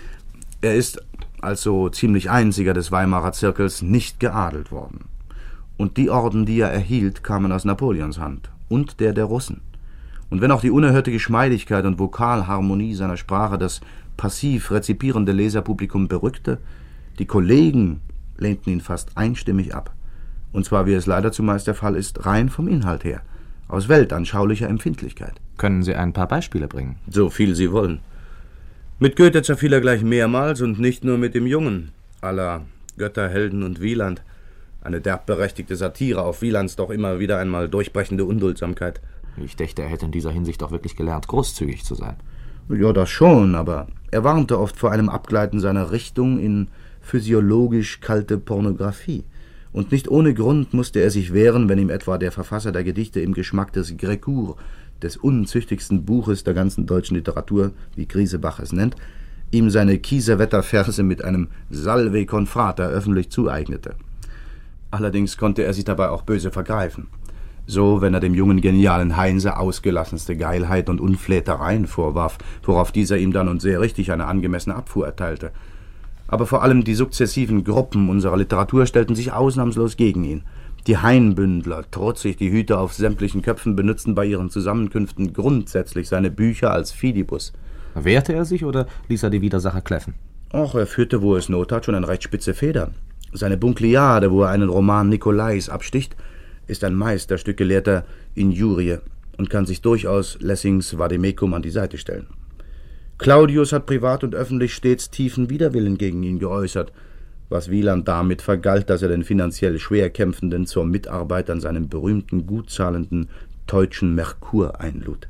Er ist als so ziemlich einziger des Weimarer Zirkels nicht geadelt worden. Und die Orden, die er erhielt, kamen aus Napoleons Hand und der der Russen. Und wenn auch die unerhörte Geschmeidigkeit und Vokalharmonie seiner Sprache das passiv rezipierende Leserpublikum berückte, die Kollegen lehnten ihn fast einstimmig ab. Und zwar, wie es leider zumeist der Fall ist, rein vom Inhalt her, aus weltanschaulicher Empfindlichkeit. Können Sie ein paar Beispiele bringen? So viel Sie wollen. Mit Goethe zerfiel er gleich mehrmals und nicht nur mit dem Jungen, à la Götter, Helden und Wieland. Eine derbberechtigte Satire auf Wielands doch immer wieder einmal durchbrechende Unduldsamkeit. Ich dächte, er hätte in dieser Hinsicht doch wirklich gelernt, großzügig zu sein. Ja, das schon, aber er warnte oft vor einem Abgleiten seiner Richtung in physiologisch kalte Pornografie. Und nicht ohne Grund musste er sich wehren, wenn ihm etwa der Verfasser der Gedichte im Geschmack des Grécourt, des unzüchtigsten Buches der ganzen deutschen Literatur, wie Griesebach es nennt, ihm seine Kiesewetter-Verse mit einem Salve con frater öffentlich zueignete. Allerdings konnte er sich dabei auch böse vergreifen. So, wenn er dem jungen, genialen Heinse ausgelassenste Geilheit und Unflätereien vorwarf, worauf dieser ihm dann und sehr richtig eine angemessene Abfuhr erteilte. Aber vor allem die sukzessiven Gruppen unserer Literatur stellten sich ausnahmslos gegen ihn. Die Hainbündler, trotzig die Hüte auf sämtlichen Köpfen, benutzten bei ihren Zusammenkünften grundsätzlich seine Bücher als Fidibus. Wehrte er sich oder ließ er die Widersacher kläffen? Och, er führte, wo es Not hat, schon eine recht spitze Feder. Seine Bunkliade, wo er einen Roman Nicolais absticht, ist ein Meisterstück gelehrter Injurie und kann sich durchaus Lessings Vademecum an die Seite stellen. Claudius hat privat und öffentlich stets tiefen Widerwillen gegen ihn geäußert, was Wieland damit vergalt, dass er den finanziell Schwerkämpfenden zur Mitarbeit an seinem berühmten, gutzahlenden Teutschen Merkur einlud.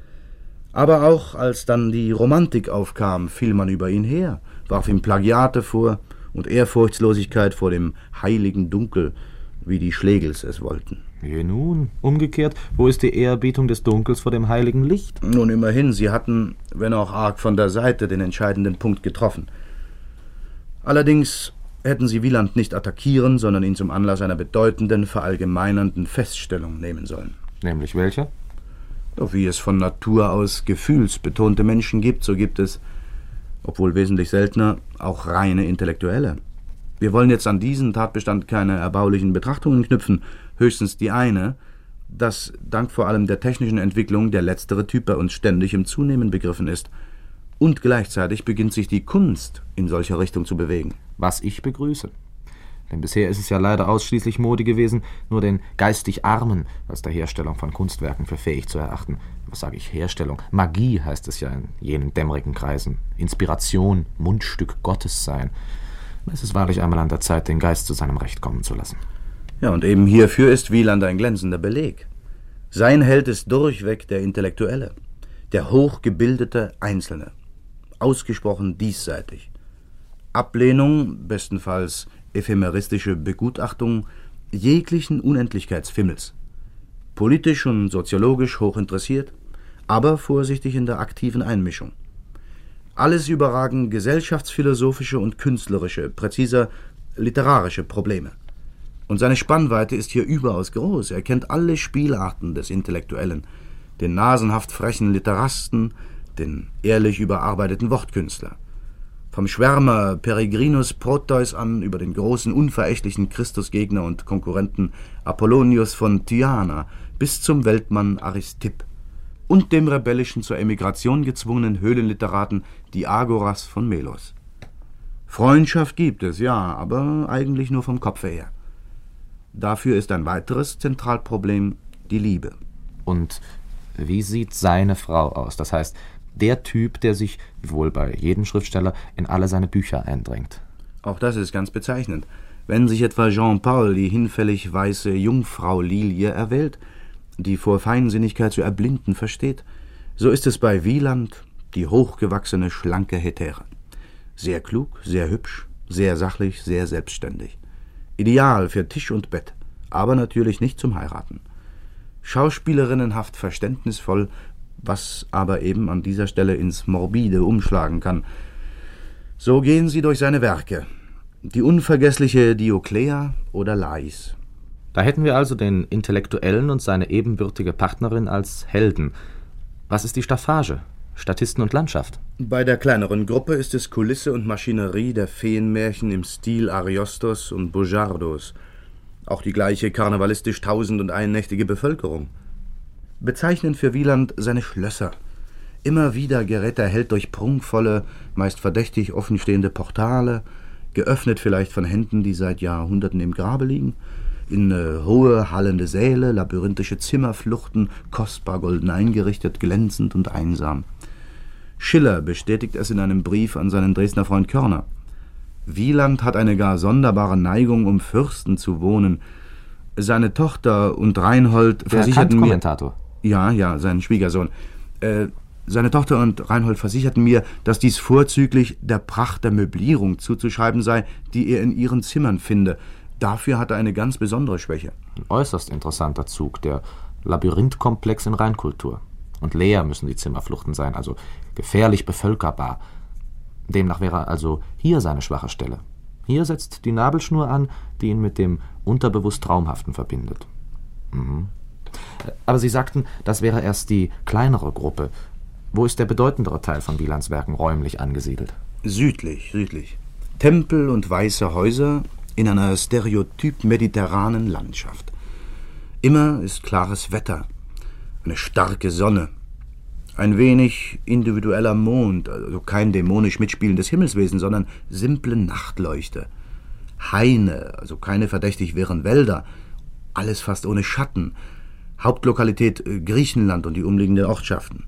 Aber auch als dann die Romantik aufkam, fiel man über ihn her, warf ihm Plagiate vor und Ehrfurchtslosigkeit vor dem heiligen Dunkel, wie die Schlegels es wollten. Je nun, umgekehrt, wo ist die Ehrerbietung des Dunkels vor dem heiligen Licht? Nun immerhin, sie hatten, wenn auch arg von der Seite, den entscheidenden Punkt getroffen. Allerdings hätten sie Wieland nicht attackieren, sondern ihn zum Anlass einer bedeutenden, verallgemeinernden Feststellung nehmen sollen. Nämlich welcher? Doch wie es von Natur aus gefühlsbetonte Menschen gibt, so gibt es, obwohl wesentlich seltener, auch reine Intellektuelle. Wir wollen jetzt an diesen Tatbestand keine erbaulichen Betrachtungen knüpfen, höchstens die eine, dass dank vor allem der technischen Entwicklung der letztere Typ bei uns ständig im Zunehmen begriffen ist. Und gleichzeitig beginnt sich die Kunst in solcher Richtung zu bewegen. Was ich begrüße. Denn bisher ist es ja leider ausschließlich Mode gewesen, nur den geistig Armen als der Herstellung von Kunstwerken für fähig zu erachten. Was sage ich, Herstellung? Magie heißt es ja in jenen dämmerigen Kreisen. Inspiration, Mundstück Gottes sein. Es ist wahrlich einmal an der Zeit, den Geist zu seinem Recht kommen zu lassen. Ja, und eben hierfür ist Wieland ein glänzender Beleg. Sein Held ist durchweg der Intellektuelle, der hochgebildete Einzelne, ausgesprochen diesseitig. Ablehnung, bestenfalls ephemeristische Begutachtung jeglichen Unendlichkeitsfimmels. Politisch und soziologisch hochinteressiert, aber vorsichtig in der aktiven Einmischung. Alles überragen gesellschaftsphilosophische und künstlerische, präziser literarische Probleme. Und seine Spannweite ist hier überaus groß. Er kennt alle Spielarten des Intellektuellen, den nasenhaft frechen Literasten, den ehrlich überarbeiteten Wortkünstler. Vom Schwärmer Peregrinus Proteus an über den großen, unverächtlichen Christusgegner und Konkurrenten Apollonius von Tyana bis zum Weltmann Aristipp und dem rebellischen zur Emigration gezwungenen Höhlenliteraten Diagoras von Melos. Freundschaft gibt es, ja, aber eigentlich nur vom Kopfe her. Dafür ist ein weiteres Zentralproblem die Liebe. Und wie sieht seine Frau aus? Das heißt, der Typ, der sich, wohl bei jedem Schriftsteller, in alle seine Bücher eindringt. Auch das ist ganz bezeichnend. Wenn sich etwa Jean-Paul die hinfällig weiße Jungfrau Lilie erwählt, die vor Feinsinnigkeit zu erblinden versteht, so ist es bei Wieland die hochgewachsene, schlanke Hetäre. Sehr klug, sehr hübsch, sehr sachlich, sehr selbstständig. Ideal für Tisch und Bett, aber natürlich nicht zum Heiraten. Schauspielerinnenhaft verständnisvoll, was aber eben an dieser Stelle ins Morbide umschlagen kann. So gehen sie durch seine Werke. Die unvergessliche Dioklea oder Lais. Da hätten wir also den Intellektuellen und seine ebenbürtige Partnerin als Helden. Was ist die Staffage? Statisten und Landschaft? Bei der kleineren Gruppe ist es Kulisse und Maschinerie der Feenmärchen im Stil Ariostos und Bojardos. Auch die gleiche karnevalistisch tausend und einnächtige Bevölkerung. Bezeichnend für Wieland seine Schlösser. Immer wieder gerät der Held durch prunkvolle, meist verdächtig offenstehende Portale, geöffnet vielleicht von Händen, die seit Jahrhunderten im Grabe liegen, in äh, hohe, hallende Säle, labyrinthische Zimmerfluchten, kostbar golden eingerichtet, glänzend und einsam. Schiller bestätigt es in einem Brief an seinen Dresdner Freund Körner. Wieland hat eine gar sonderbare Neigung, um Fürsten zu wohnen. Seine Tochter und Reinhold Der versicherten mir... Kant-Kommentator. Ja, ja, sein Schwiegersohn. Äh, seine Tochter und Reinhold versicherten mir, dass dies vorzüglich der Pracht der Möblierung zuzuschreiben sei, die er in ihren Zimmern finde. Dafür hat er eine ganz besondere Schwäche. Ein äußerst interessanter Zug, der Labyrinthkomplex in Reinkultur. Und leer müssen die Zimmerfluchten sein, also gefährlich bevölkerbar. Demnach wäre also hier seine schwache Stelle. Hier setzt die Nabelschnur an, die ihn mit dem unterbewusst Traumhaften verbindet. Mhm. Aber Sie sagten, das wäre erst die kleinere Gruppe. Wo ist der bedeutendere Teil von Wielands Werken räumlich angesiedelt? Südlich, südlich. Tempel und weiße Häuser in einer stereotyp mediterranen Landschaft. Immer ist klares Wetter, eine starke Sonne, ein wenig individueller Mond, also kein dämonisch mitspielendes Himmelswesen, sondern simple Nachtleuchte. Haine, also keine verdächtig wirren Wälder, alles fast ohne Schatten. Hauptlokalität Griechenland und die umliegenden Ortschaften.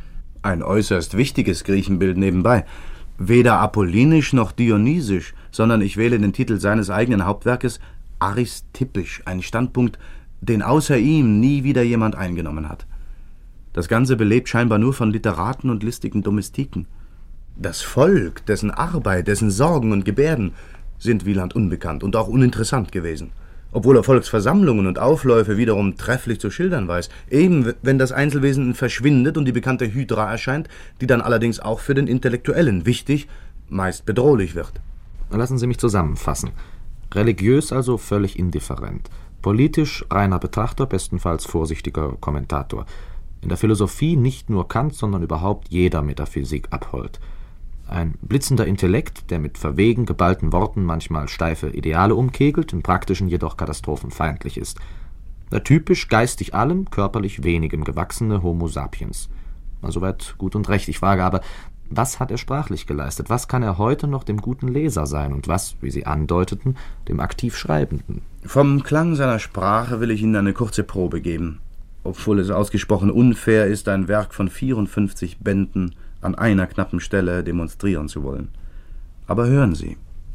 Ein äußerst wichtiges Griechenbild nebenbei. Weder apollinisch noch dionysisch, sondern ich wähle den Titel seines eigenen Hauptwerkes aristippisch, ein Standpunkt, den außer ihm nie wieder jemand eingenommen hat. Das Ganze belebt scheinbar nur von Literaten und listigen Domestiken. Das Volk, dessen Arbeit, dessen Sorgen und Gebärden sind Wieland unbekannt und auch uninteressant gewesen. Obwohl er Volksversammlungen und Aufläufe wiederum trefflich zu schildern weiß, eben wenn das Einzelwesen verschwindet und die bekannte Hydra erscheint, die dann allerdings auch für den Intellektuellen wichtig, meist bedrohlich wird. Lassen Sie mich zusammenfassen. Religiös also völlig indifferent. Politisch reiner Betrachter, bestenfalls vorsichtiger Kommentator. In der Philosophie nicht nur Kant, sondern überhaupt jeder Metaphysik abhold. Ein blitzender Intellekt, der mit verwegen geballten Worten manchmal steife Ideale umkegelt, im Praktischen jedoch katastrophenfeindlich ist. Der typisch geistig allem, körperlich wenigem gewachsene Homo sapiens. Soweit gut und recht. Ich frage aber, was hat er sprachlich geleistet? Was kann er heute noch dem guten Leser sein und was, wie Sie andeuteten, dem aktiv Schreibenden? Vom Klang seiner Sprache will ich Ihnen eine kurze Probe geben. Obwohl es ausgesprochen unfair ist, ein Werk von vierundfünfzig Bänden an einer knappen Stelle demonstrieren zu wollen. Aber hören Sie.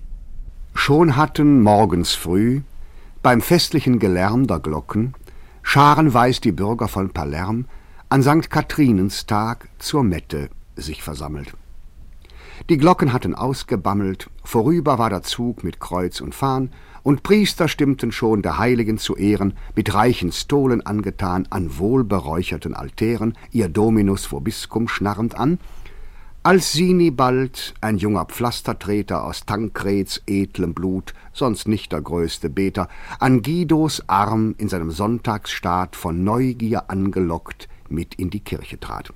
Schon hatten morgens früh, beim festlichen Gelärm der Glocken, scharenweis die Bürger von Palerm an Sankt Kathrinens Tag zur Mette sich versammelt. Die Glocken hatten ausgebammelt, vorüber war der Zug mit Kreuz und Fahn, und Priester stimmten schon der Heiligen zu Ehren, mit reichen Stolen angetan, an wohlberäucherten Altären, ihr Dominus vobiscum schnarrend an, als Sinibald, ein junger Pflastertreter aus Tankreds edlem Blut, sonst nicht der größte Beter, an Guidos Arm in seinem Sonntagsstaat von Neugier angelockt mit in die Kirche trat.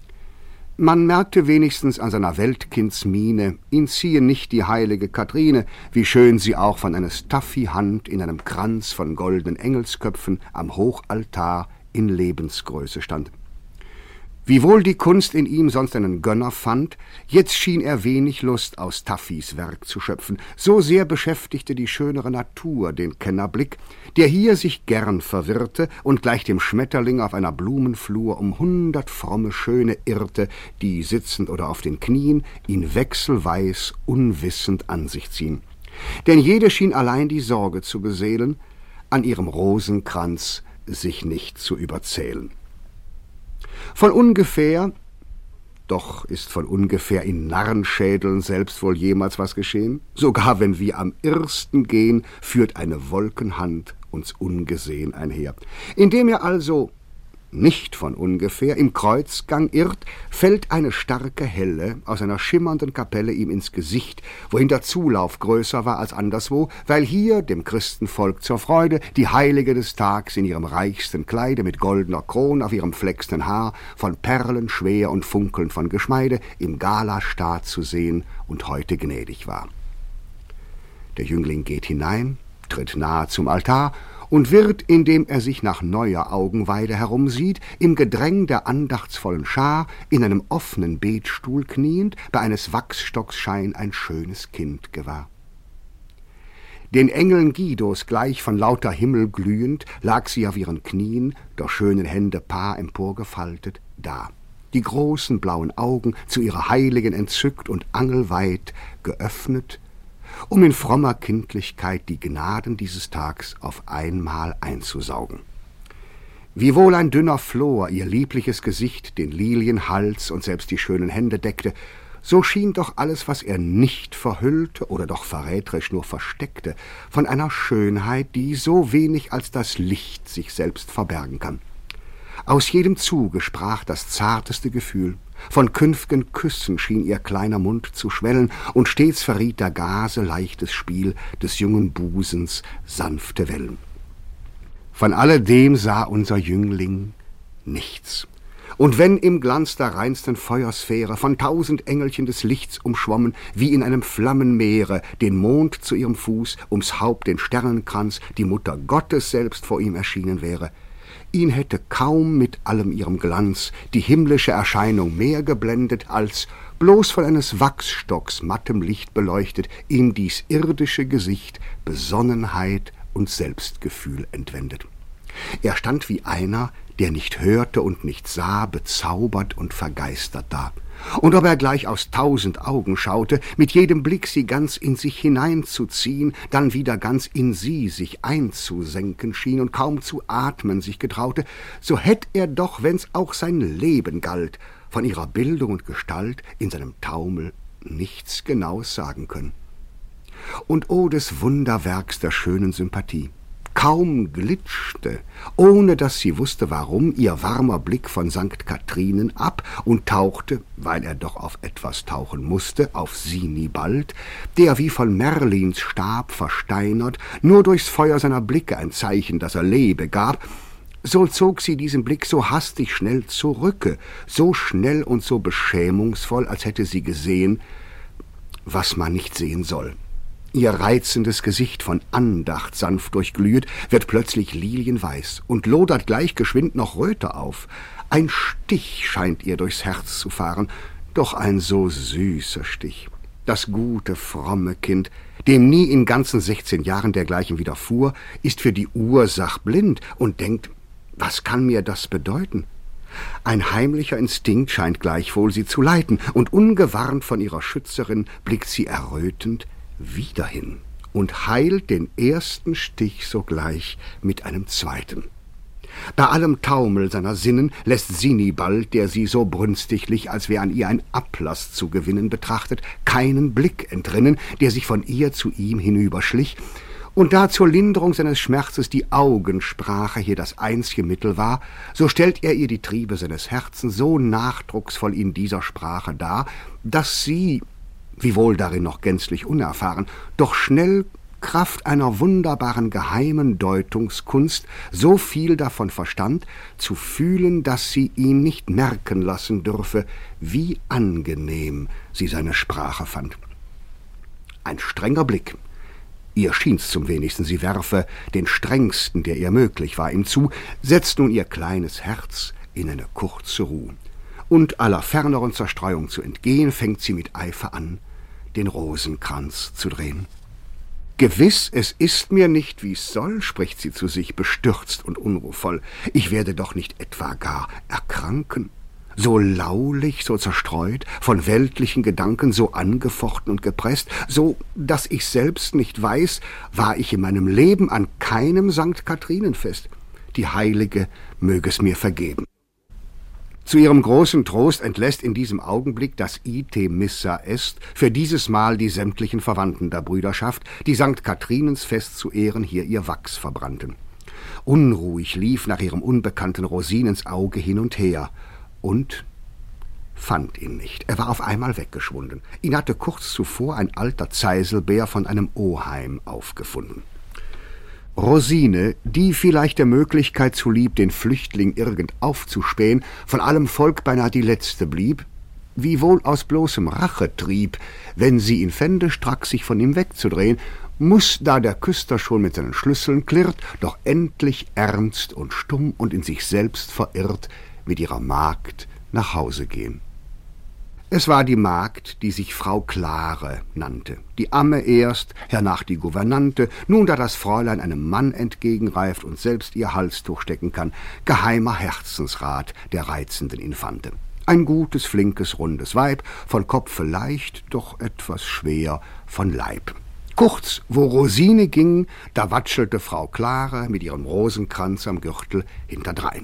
Man merkte wenigstens an seiner Weltkindsmiene, ihn ziehe nicht die heilige Kathrine, wie schön sie auch von einer Staffi-Hand in einem Kranz von goldenen Engelsköpfen am Hochaltar in Lebensgröße stand. Wiewohl die Kunst in ihm sonst einen Gönner fand, jetzt schien er wenig Lust aus Taffis Werk zu schöpfen. So sehr beschäftigte die schönere Natur den Kennerblick, der hier sich gern verwirrte und gleich dem Schmetterling auf einer Blumenflur um hundert fromme Schöne irrte, die sitzend oder auf den Knien ihn wechselweis unwissend an sich ziehen. Denn jede schien allein die Sorge zu beseelen, an ihrem Rosenkranz sich nicht zu überzählen. Von ungefähr, Doch ist von ungefähr in Narrenschädeln selbst wohl jemals was geschehen? Sogar wenn wir am irrsten gehen, führt eine Wolkenhand uns ungesehen einher. Indem er also nicht von ungefähr im Kreuzgang irrt, fällt eine starke Helle aus einer schimmernden Kapelle ihm ins Gesicht, wohin der Zulauf größer war als anderswo, weil hier, dem Christenvolk zur Freude, die Heilige des Tags in ihrem reichsten Kleide mit goldener Kron auf ihrem flecksten Haar, von Perlen schwer und funkelnd von Geschmeide, im Galastaat zu sehen und heute gnädig war. Der Jüngling geht hinein, tritt nahe zum Altar und wird, indem er sich nach neuer Augenweide herumsieht, im Gedräng der andachtsvollen Schar, in einem offenen Betstuhl kniend, bei eines Wachsstocks Schein ein schönes Kind gewahr. Den Engeln Guidos gleich von lauter Himmel glühend, lag sie auf ihren Knien, der schönen Hände Paar emporgefaltet, da. Die großen blauen Augen zu ihrer Heiligen entzückt und angelweit geöffnet, um in frommer Kindlichkeit die Gnaden dieses Tags auf einmal einzusaugen. Wiewohl ein dünner Flor ihr liebliches Gesicht, den Lilienhals und selbst die schönen Hände deckte, so schien doch alles, was er nicht verhüllte oder doch verräterisch nur versteckte, von einer Schönheit, die so wenig als das Licht sich selbst verbergen kann. Aus jedem Zuge sprach das zarteste Gefühl, von künftigen Küssen schien ihr kleiner Mund zu schwellen, und stets verriet der Gase leichtes Spiel des jungen Busens sanfte Wellen. Von alledem sah unser Jüngling nichts. Und wenn im Glanz der reinsten Feuersphäre von tausend Engelchen des Lichts umschwommen, wie in einem Flammenmeere, den Mond zu ihrem Fuß, ums Haupt den Sternenkranz, die Mutter Gottes selbst vor ihm erschienen wäre, ihn hätte kaum mit allem ihrem Glanz die himmlische Erscheinung mehr geblendet, als, bloß von eines Wachsstocks mattem Licht beleuchtet, ihm dies irdische Gesicht Besonnenheit und Selbstgefühl entwendet. Er stand wie einer, der nicht hörte und nicht sah, bezaubert und vergeistert da. Und ob er gleich aus tausend Augen schaute, mit jedem Blick sie ganz in sich hineinzuziehen, dann wieder ganz in sie sich einzusenken schien und kaum zu atmen sich getraute, so hätt er doch, wenn's auch sein Leben galt, von ihrer Bildung und Gestalt in seinem Taumel nichts Genaues sagen können. Und o des Wunderwerks der schönen Sympathie! Kaum glitschte, ohne dass sie wusste warum, ihr warmer Blick von Sankt Kathrinen ab und tauchte, weil er doch auf etwas tauchen musste, auf Sinibald, der wie von Merlins Stab versteinert, nur durchs Feuer seiner Blicke ein Zeichen, dass er lebe, gab. So zog sie diesen Blick so hastig schnell zurücke, so schnell und so beschämungsvoll, als hätte sie gesehen, was man nicht sehen soll. Ihr reizendes Gesicht, von Andacht sanft durchglüht, wird plötzlich lilienweiß und lodert gleich geschwind noch röter auf. Ein Stich scheint ihr durchs Herz zu fahren, doch ein so süßer Stich. Das gute, fromme Kind, dem nie in ganzen sechzehn Jahren dergleichen widerfuhr, ist für die Ursach blind und denkt, was kann mir das bedeuten? Ein heimlicher Instinkt scheint gleichwohl sie zu leiten, und ungewarnt von ihrer Schützerin blickt sie errötend wieder hin und heilt den ersten Stich sogleich mit einem zweiten. Bei allem Taumel seiner Sinnen lässt Sinibald, der sie so brünstiglich, als wär an ihr ein Ablass zu gewinnen betrachtet, keinen Blick entrinnen, der sich von ihr zu ihm hinüberschlich, und da zur Linderung seines Schmerzes die Augensprache hier das einzige Mittel war, so stellt er ihr die Triebe seines Herzens so nachdrucksvoll in dieser Sprache dar, dass sie, wiewohl darin noch gänzlich unerfahren, doch schnell Kraft einer wunderbaren geheimen Deutungskunst so viel davon verstand, zu fühlen, dass sie ihn nicht merken lassen dürfe, wie angenehm sie seine Sprache fand. Ein strenger Blick, ihr schien's zum wenigsten, sie werfe den strengsten, der ihr möglich war, ihm zu, setzt nun ihr kleines Herz in eine kurze Ruhe. Und aller ferneren Zerstreuung zu entgehen, fängt sie mit Eifer an, den Rosenkranz zu drehen. »Gewiss, es ist mir nicht, wie's soll«, spricht sie zu sich, bestürzt und unruhvoll. »Ich werde doch nicht etwa gar erkranken. So laulich, so zerstreut, von weltlichen Gedanken so angefochten und gepresst, so, dass ich selbst nicht weiß, war ich in meinem Leben an keinem Sankt Kathrinenfest. Die Heilige möge es mir vergeben.« Zu ihrem großen Trost entlässt in diesem Augenblick das Ite Missa Est für dieses Mal die sämtlichen Verwandten der Brüderschaft, die Sankt Kathrinens Fest zu Ehren hier ihr Wachs verbrannten. Unruhig lief nach ihrem unbekannten Rosinens Auge hin und her und fand ihn nicht. Er war auf einmal weggeschwunden. Ihn hatte kurz zuvor ein alter Zeiselbär von einem Oheim aufgefunden. Rosine, die vielleicht der Möglichkeit zulieb, den Flüchtling irgend aufzuspähen, von allem Volk beinahe die letzte blieb, wiewohl aus bloßem Rachetrieb, wenn sie ihn fände, strack sich von ihm wegzudrehen, muß, da der Küster schon mit seinen Schlüsseln klirrt, doch endlich ernst und stumm und in sich selbst verirrt mit ihrer Magd nach Hause gehen. Es war die Magd, die sich Frau Klare nannte, die Amme erst, hernach die Gouvernante, nun da das Fräulein einem Mann entgegenreift und selbst ihr Halstuch stecken kann, geheimer Herzensrat der reizenden Infante. Ein gutes, flinkes, rundes Weib, von Kopfe leicht, doch etwas schwer von Leib. Kurz, wo Rosine ging, da watschelte Frau Klare mit ihrem Rosenkranz am Gürtel hinterdrein.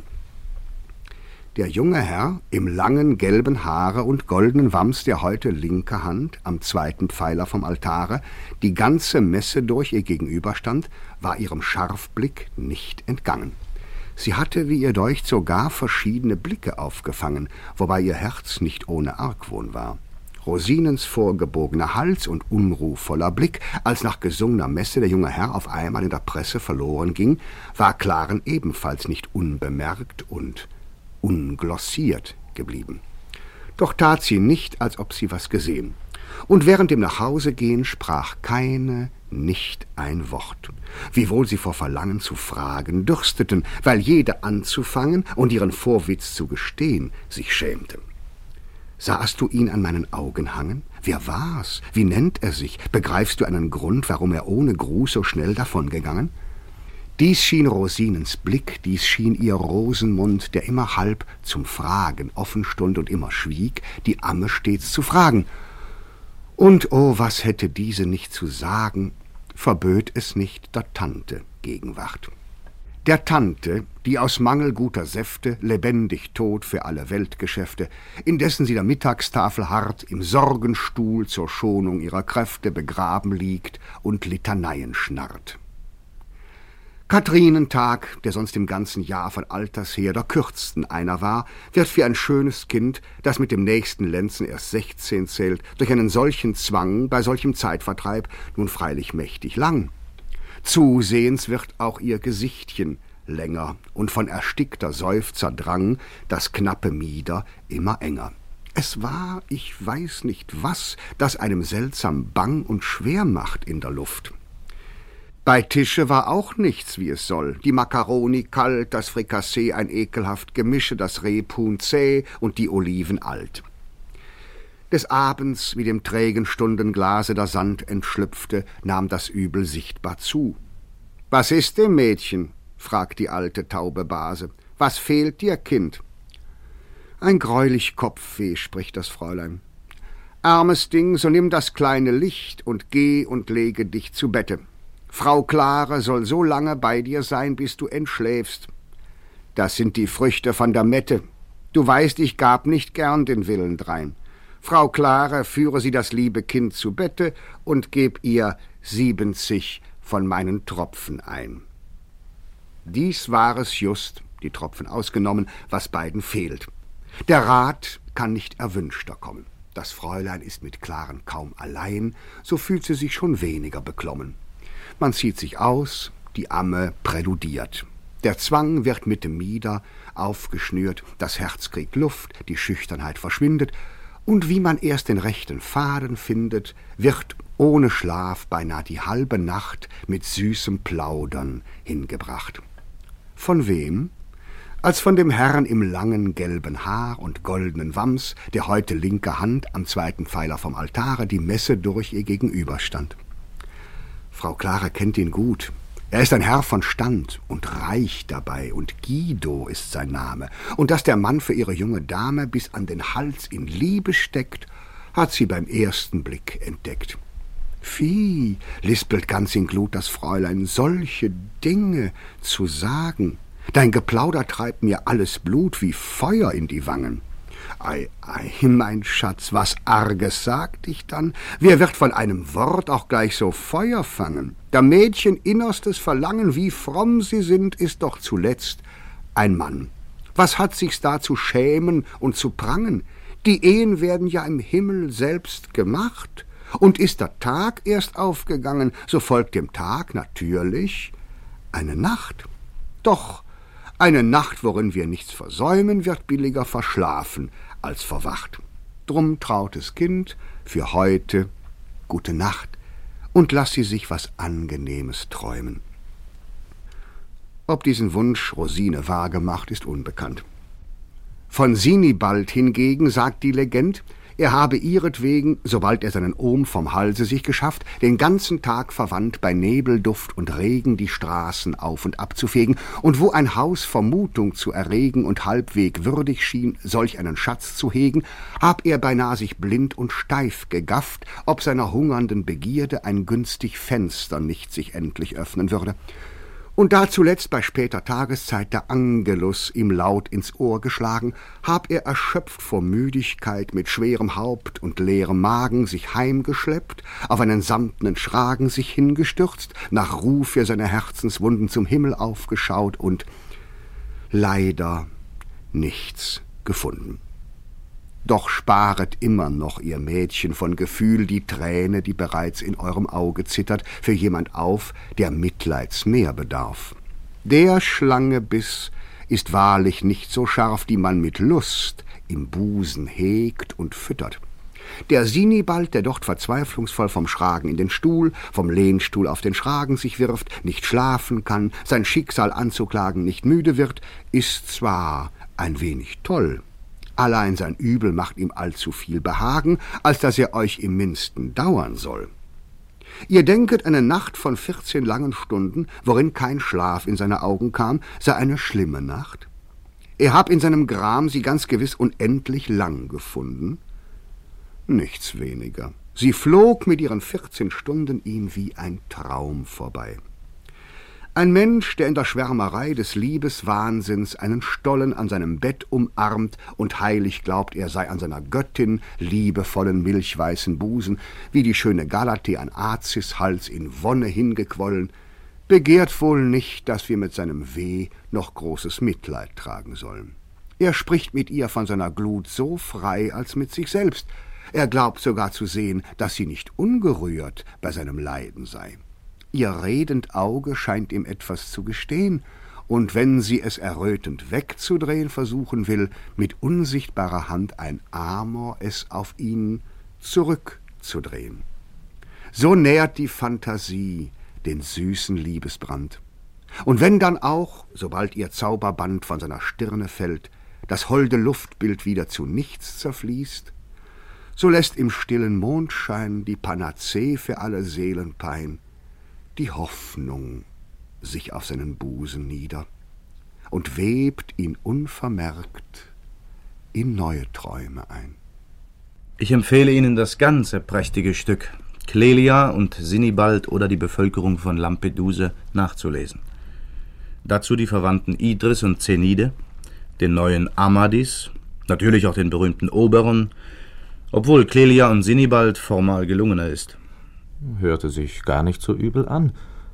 Der junge Herr im langen gelben Haare und goldenen Wams der heute linke Hand am zweiten Pfeiler vom Altare die ganze Messe durch ihr gegenüberstand, war ihrem Scharfblick nicht entgangen. Sie hatte, wie ihr deucht, sogar verschiedene Blicke aufgefangen, wobei ihr Herz nicht ohne Argwohn war. Rosinens vorgebogener Hals und unruhvoller Blick, als nach gesungener Messe der junge Herr auf einmal in der Presse verloren ging, war Klaren ebenfalls nicht unbemerkt und unglossiert geblieben. Doch tat sie nicht, als ob sie was gesehen. Und während dem Nachhausegehen sprach keine, nicht ein Wort, wiewohl sie vor Verlangen zu fragen dürsteten, weil jede anzufangen und ihren Vorwitz zu gestehen sich schämte. Sahst du ihn an meinen Augen hangen? Wer war's? Wie nennt er sich? Begreifst du einen Grund, warum er ohne Gruß so schnell davongegangen? Dies schien Rosinens Blick, dies schien ihr Rosenmund, der immer halb zum Fragen offen stund und immer schwieg, die Amme stets zu fragen. Und, oh, was hätte diese nicht zu sagen, verböt es nicht der Tante Gegenwart. Der Tante, die aus Mangel guter Säfte, lebendig tot für alle Weltgeschäfte, indessen sie der Mittagstafel hart im Sorgenstuhl zur Schonung ihrer Kräfte begraben liegt und Litaneien schnarrt. Kathrinentag, der sonst im ganzen Jahr von alters her der kürzesten einer war, wird für ein schönes Kind, das mit dem nächsten Lenzen erst sechzehn zählt, durch einen solchen Zwang, bei solchem Zeitvertreib, nun freilich mächtig lang. Zusehends wird auch ihr Gesichtchen länger und von erstickter Seufzer drang das knappe Mieder immer enger. Es war, ich weiß nicht was, das einem seltsam bang und schwer macht in der Luft. Bei Tische war auch nichts, wie es soll. Die Makaroni kalt, das Frikassee ein ekelhaft Gemische, das Rebhuhn zäh und die Oliven alt. Des Abends, wie dem trägen Stundenglase der Sand entschlüpfte, nahm das Übel sichtbar zu. »Was ist dem Mädchen?« fragt die alte taube Base. »Was fehlt dir, Kind?« »Ein greulich Kopfweh«, spricht das Fräulein. »Armes Ding, so nimm das kleine Licht und geh und lege dich zu Bette. Frau Klare soll so lange bei dir sein, bis du entschläfst. Das sind die Früchte von der Mette. Du weißt, ich gab nicht gern den Willen drein. Frau Klare, führe sie das liebe Kind zu Bette und geb ihr siebenzig von meinen Tropfen ein.« Dies war es just, die Tropfen ausgenommen, was beiden fehlt. Der Rat kann nicht erwünschter kommen. Das Fräulein ist mit Klaren kaum allein, so fühlt sie sich schon weniger beklommen. Man zieht sich aus, die Amme präludiert. Der Zwang wird mit dem Mieder aufgeschnürt, das Herz kriegt Luft, die Schüchternheit verschwindet, und wie man erst den rechten Faden findet, wird ohne Schlaf beinahe die halbe Nacht mit süßem Plaudern hingebracht. Von wem? Als von dem Herrn im langen gelben Haar und goldenen Wams, der heute linker Hand am zweiten Pfeiler vom Altare die Messe durch ihr gegenüberstand. Frau Klare kennt ihn gut. Er ist ein Herr von Stand und reich dabei, und Guido ist sein Name. Und dass der Mann für ihre junge Dame bis an den Hals in Liebe steckt, hat sie beim ersten Blick entdeckt. Vieh, lispelt ganz in Glut das Fräulein, solche Dinge zu sagen. Dein Geplauder treibt mir alles Blut wie Feuer in die Wangen. Ei, ei, mein Schatz, was Arges sagt ich dann? Wer wird von einem Wort auch gleich so Feuer fangen? Der Mädchen innerstes Verlangen, wie fromm sie sind, ist doch zuletzt ein Mann. Was hat sich's da zu schämen und zu prangen? Die Ehen werden ja im Himmel selbst gemacht. Und ist der Tag erst aufgegangen, so folgt dem Tag natürlich eine Nacht. Doch eine Nacht, worin wir nichts versäumen, wird billiger verschlafen als verwacht. Drum, trautes Kind, für heute gute Nacht und lass sie sich was Angenehmes träumen. Ob diesen Wunsch Rosine wahrgemacht, ist unbekannt. Von Sinibald hingegen sagt die Legend, er habe ihretwegen, sobald er seinen Ohm vom Halse sich geschafft, den ganzen Tag verwandt bei Nebel, Duft und Regen die Straßen auf und ab zu fegen, und wo ein Haus Vermutung zu erregen und halbweg würdig schien, solch einen Schatz zu hegen, hab er beinah sich blind und steif gegafft, ob seiner hungernden Begierde ein günstig Fenster nicht sich endlich öffnen würde. Und da zuletzt bei später Tageszeit der Angelus ihm laut ins Ohr geschlagen, hab er erschöpft vor Müdigkeit mit schwerem Haupt und leerem Magen sich heimgeschleppt, auf einen samtnen Schragen sich hingestürzt, nach Ruh für seine Herzenswunden zum Himmel aufgeschaut und leider nichts gefunden. Doch sparet immer noch, ihr Mädchen, von Gefühl die Träne, die bereits in eurem Auge zittert, für jemand auf, der Mitleids mehr bedarf. Der Schlange Biss ist wahrlich nicht so scharf, die man mit Lust im Busen hegt und füttert. Der Sinibald, der dort verzweiflungsvoll vom Schragen in den Stuhl, vom Lehnstuhl auf den Schragen sich wirft, nicht schlafen kann, sein Schicksal anzuklagen nicht müde wird, ist zwar ein wenig toll, allein sein Übel macht ihm allzu viel Behagen, als dass er euch im Mindesten dauern soll. Ihr denket, eine Nacht von vierzehn langen Stunden, worin kein Schlaf in seine Augen kam, sei eine schlimme Nacht. Er hab in seinem Gram sie ganz gewiss unendlich lang gefunden. Nichts weniger. Sie flog mit ihren vierzehn Stunden ihm wie ein Traum vorbei. Ein Mensch, der in der Schwärmerei des Liebeswahnsinns einen Stollen an seinem Bett umarmt und heilig glaubt, er sei an seiner Göttin liebevollen milchweißen Busen, wie die schöne Galathe an Azis Hals in Wonne hingequollen, begehrt wohl nicht, dass wir mit seinem Weh noch großes Mitleid tragen sollen. Er spricht mit ihr von seiner Glut so frei als mit sich selbst. Er glaubt sogar zu sehen, dass sie nicht ungerührt bei seinem Leiden sei. Ihr redend Auge scheint ihm etwas zu gestehen, und wenn sie es errötend wegzudrehen versuchen will, mit unsichtbarer Hand ein Amor es auf ihn zurückzudrehen. So nährt die Phantasie den süßen Liebesbrand. Und wenn dann auch, sobald ihr Zauberband von seiner Stirne fällt, das holde Luftbild wieder zu nichts zerfließt, so lässt im stillen Mondschein die Panazee für alle Seelenpein die Hoffnung sich auf seinen Busen nieder und webt ihn unvermerkt in neue Träume ein. Ich empfehle Ihnen das ganze prächtige Stück Clelia und Sinibald oder die Bevölkerung von Lampedusa nachzulesen. Dazu die Verwandten Idris und Zenide, den neuen Amadis, natürlich auch den berühmten Oberon, obwohl Clelia und Sinibald formal gelungener ist. Hörte sich gar nicht so übel an.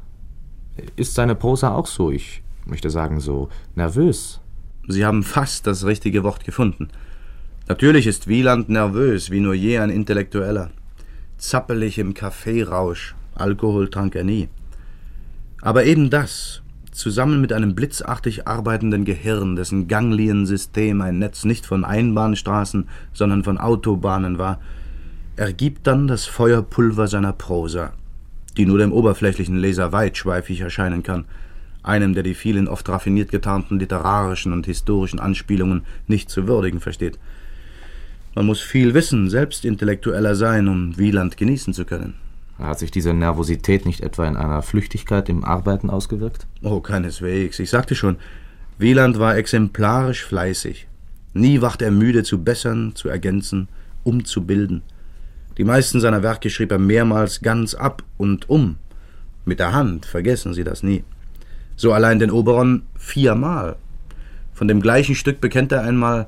Ist seine Prosa auch so, ich möchte sagen, so nervös? Sie haben fast das richtige Wort gefunden. Natürlich ist Wieland nervös, wie nur je ein Intellektueller. Zappelig im Kaffeerausch, Alkohol trank er nie. Aber eben das, zusammen mit einem blitzartig arbeitenden Gehirn, dessen Gangliensystem ein Netz nicht von Einbahnstraßen, sondern von Autobahnen war, ergibt dann das Feuerpulver seiner Prosa, die nur dem oberflächlichen Leser weitschweifig erscheinen kann, einem, der die vielen oft raffiniert getarnten literarischen und historischen Anspielungen nicht zu würdigen versteht. Man muss viel wissen, selbst Intellektueller sein, um Wieland genießen zu können. Hat sich diese Nervosität nicht etwa in einer Flüchtigkeit im Arbeiten ausgewirkt? Oh, keineswegs. Ich sagte schon, Wieland war exemplarisch fleißig. Nie wacht er müde zu bessern, zu ergänzen, umzubilden. Die meisten seiner Werke schrieb er mehrmals ganz ab und um. Mit der Hand, vergessen Sie das nie. So allein den Oberon viermal. Von dem gleichen Stück bekennt er einmal: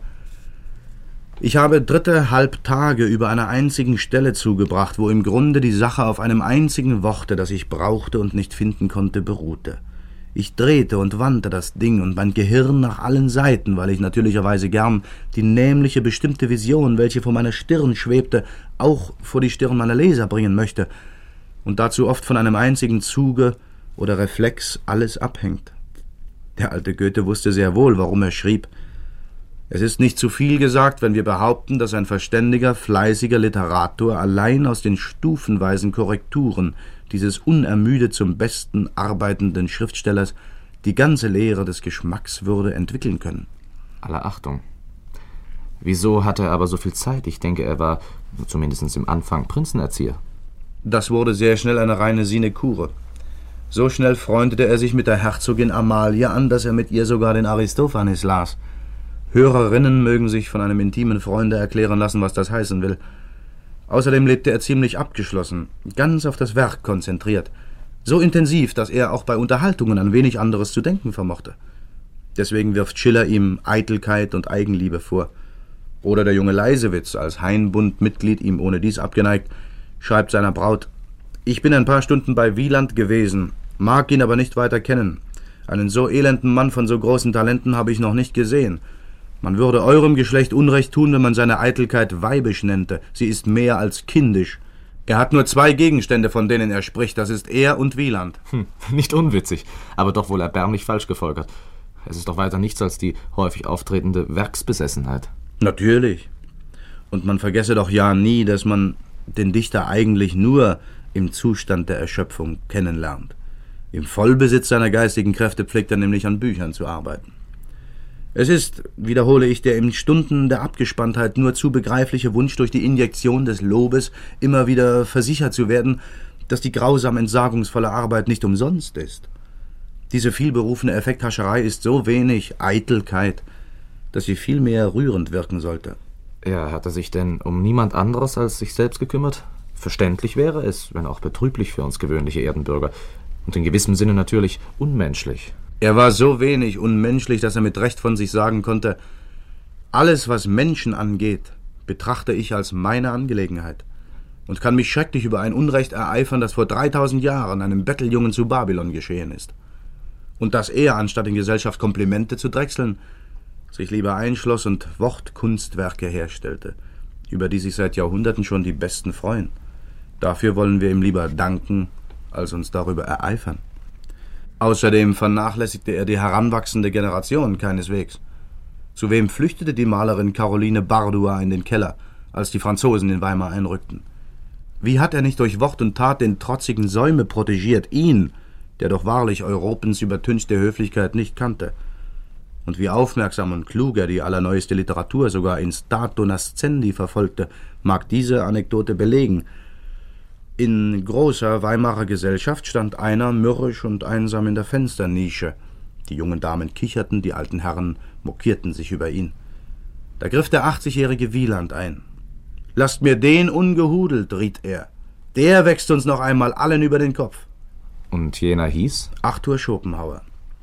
Ich habe dritte halb Tage über einer einzigen Stelle zugebracht, wo im Grunde die Sache auf einem einzigen Worte, das ich brauchte und nicht finden konnte, beruhte. Ich drehte und wandte das Ding und mein Gehirn nach allen Seiten, weil ich natürlicherweise gern die nämliche bestimmte Vision, welche vor meiner Stirn schwebte, auch vor die Stirn meiner Leser bringen möchte und dazu oft von einem einzigen Zuge oder Reflex alles abhängt. Der alte Goethe wusste sehr wohl, warum er schrieb: Es ist nicht zu viel gesagt, wenn wir behaupten, dass ein verständiger, fleißiger Literator allein aus den stufenweisen Korrekturen dieses unermüdet zum Besten arbeitenden Schriftstellers die ganze Lehre des Geschmacks würde entwickeln können. Aller Achtung. Wieso hatte er aber so viel Zeit? Ich denke, er war, zumindest im Anfang, Prinzenerzieher. Das wurde sehr schnell eine reine Sinekure. So schnell freundete er sich mit der Herzogin Amalie an, dass er mit ihr sogar den Aristophanes las. Hörerinnen mögen sich von einem intimen Freunde erklären lassen, was das heißen will. Außerdem lebte er ziemlich abgeschlossen, ganz auf das Werk konzentriert, so intensiv, dass er auch bei Unterhaltungen an wenig anderes zu denken vermochte. Deswegen wirft Schiller ihm Eitelkeit und Eigenliebe vor. Oder der junge Leisewitz, als Hainbund-Mitglied ihm ohnedies abgeneigt, schreibt seiner Braut: Ich bin ein paar Stunden bei Wieland gewesen, mag ihn aber nicht weiter kennen. Einen so elenden Mann von so großen Talenten habe ich noch nicht gesehen. Man würde eurem Geschlecht Unrecht tun, wenn man seine Eitelkeit weibisch nennte. Sie ist mehr als kindisch. Er hat nur zwei Gegenstände, von denen er spricht. Das ist er und Wieland. Hm, nicht unwitzig, aber doch wohl erbärmlich falsch gefolgert. Es ist doch weiter nichts als die häufig auftretende Werksbesessenheit. Natürlich. Und man vergesse doch ja nie, dass man den Dichter eigentlich nur im Zustand der Erschöpfung kennenlernt. Im Vollbesitz seiner geistigen Kräfte pflegt er nämlich an Büchern zu arbeiten. Es ist, wiederhole ich, der in Stunden der Abgespanntheit nur zu begreifliche Wunsch, durch die Injektion des Lobes immer wieder versichert zu werden, dass die grausam entsagungsvolle Arbeit nicht umsonst ist. Diese vielberufene Effekthascherei ist so wenig Eitelkeit, dass sie vielmehr rührend wirken sollte. Ja, hat er sich denn um niemand anderes als sich selbst gekümmert? Verständlich wäre es, wenn auch betrüblich für uns gewöhnliche Erdenbürger. Und in gewissem Sinne natürlich unmenschlich. Er war so wenig unmenschlich, dass er mit Recht von sich sagen konnte: Alles, was Menschen angeht, betrachte ich als meine Angelegenheit und kann mich schrecklich über ein Unrecht ereifern, das vor dreitausend Jahren einem Betteljungen zu Babylon geschehen ist. Und dass er, anstatt in Gesellschaft Komplimente zu drechseln, sich lieber einschloss und Wortkunstwerke herstellte, über die sich seit Jahrhunderten schon die Besten freuen. Dafür wollen wir ihm lieber danken, als uns darüber ereifern. Außerdem vernachlässigte er die heranwachsende Generation keineswegs. Zu wem flüchtete die Malerin Caroline Bardois in den Keller, als die Franzosen in Weimar einrückten? Wie hat er nicht durch Wort und Tat den trotzigen Säume protegiert, ihn, der doch wahrlich Europens übertünchte Höflichkeit nicht kannte? Und wie aufmerksam und klug er die allerneueste Literatur sogar in stato nascendi verfolgte, mag diese Anekdote belegen. In großer Weimarer Gesellschaft stand einer mürrisch und einsam in der Fensternische. Die jungen Damen kicherten, die alten Herren mokierten sich über ihn. Da griff der achtzigjährige Wieland ein. »Lasst mir den ungehudelt«, riet er. »Der wächst uns noch einmal allen über den Kopf.« Und jener hieß? Arthur Schopenhauer.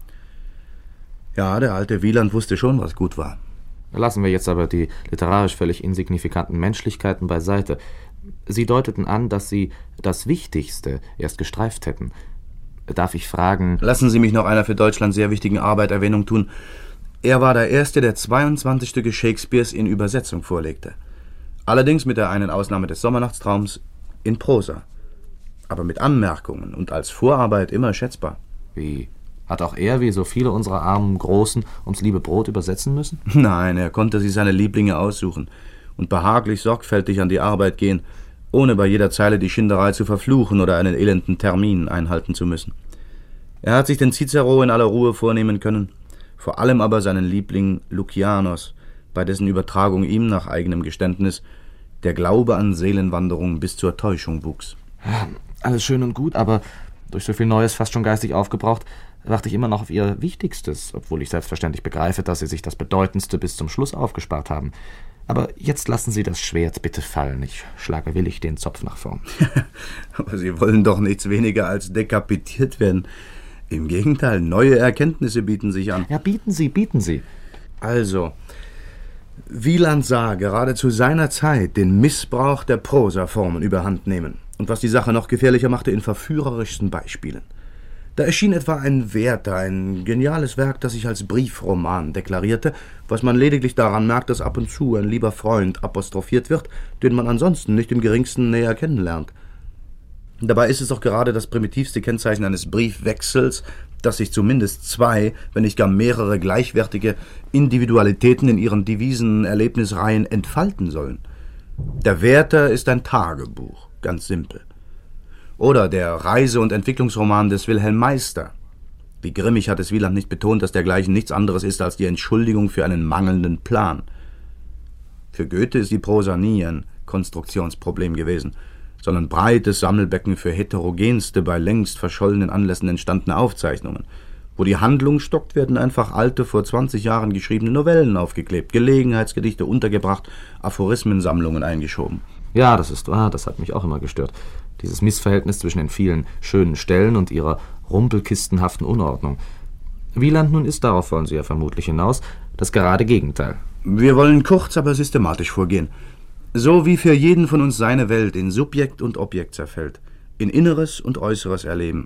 Ja, der alte Wieland wusste schon, was gut war. Lassen wir jetzt aber die literarisch völlig insignifikanten Menschlichkeiten beiseite. Sie deuteten an, dass Sie das Wichtigste erst gestreift hätten. Darf ich fragen... Lassen Sie mich noch einer für Deutschland sehr wichtigen Arbeit Erwähnung tun. Er war der Erste, der zweiundzwanzig Stücke Shakespeares in Übersetzung vorlegte. Allerdings mit der einen Ausnahme des Sommernachtstraums in Prosa. Aber mit Anmerkungen und als Vorarbeit immer schätzbar. Wie? Hat auch er, wie so viele unserer armen Großen, ums liebe Brot übersetzen müssen? Nein, er konnte sich seine Lieblinge aussuchen und behaglich sorgfältig an die Arbeit gehen, ohne bei jeder Zeile die Schinderei zu verfluchen oder einen elenden Termin einhalten zu müssen. Er hat sich den Cicero in aller Ruhe vornehmen können, vor allem aber seinen Liebling Lukianos, bei dessen Übertragung ihm nach eigenem Geständnis der Glaube an Seelenwanderung bis zur Täuschung wuchs. Ja, alles schön und gut, aber durch so viel Neues fast schon geistig aufgebraucht, warte ich immer noch auf Ihr Wichtigstes, obwohl ich selbstverständlich begreife, dass Sie sich das Bedeutendste bis zum Schluss aufgespart haben. Aber jetzt lassen Sie das Schwert bitte fallen. Ich schlage willig den Zopf nach vorn. Aber Sie wollen doch nichts weniger als dekapitiert werden. Im Gegenteil, neue Erkenntnisse bieten sich an. Ja, bieten Sie, bieten Sie. Also, Wieland sah gerade zu seiner Zeit den Missbrauch der Prosaformen überhand nehmen. Und was die Sache noch gefährlicher machte, in verführerischsten Beispielen. Da erschien etwa ein Werther, ein geniales Werk, das sich als Briefroman deklarierte, was man lediglich daran merkt, dass ab und zu ein lieber Freund apostrophiert wird, den man ansonsten nicht im geringsten näher kennenlernt. Dabei ist es doch gerade das primitivste Kennzeichen eines Briefwechsels, dass sich zumindest zwei, wenn nicht gar mehrere gleichwertige Individualitäten in ihren Devisen-Erlebnisreihen entfalten sollen. Der Werther ist ein Tagebuch, ganz simpel. Oder der Reise- und Entwicklungsroman des Wilhelm Meister. Wie grimmig hat es Wieland nicht betont, dass dergleichen nichts anderes ist als die Entschuldigung für einen mangelnden Plan. Für Goethe ist die Prosa nie ein Konstruktionsproblem gewesen, sondern breites Sammelbecken für heterogenste, bei längst verschollenen Anlässen entstandene Aufzeichnungen. Wo die Handlung stockt, werden einfach alte, vor zwanzig Jahren geschriebene Novellen aufgeklebt, Gelegenheitsgedichte untergebracht, Aphorismensammlungen eingeschoben. Ja, das ist wahr, das hat mich auch immer gestört. Dieses Missverhältnis zwischen den vielen schönen Stellen und ihrer rumpelkistenhaften Unordnung. Wieland nun ist, darauf wollen Sie ja vermutlich hinaus, das gerade Gegenteil. Wir wollen kurz, aber systematisch vorgehen. So wie für jeden von uns seine Welt in Subjekt und Objekt zerfällt, in Inneres und Äußeres erleben,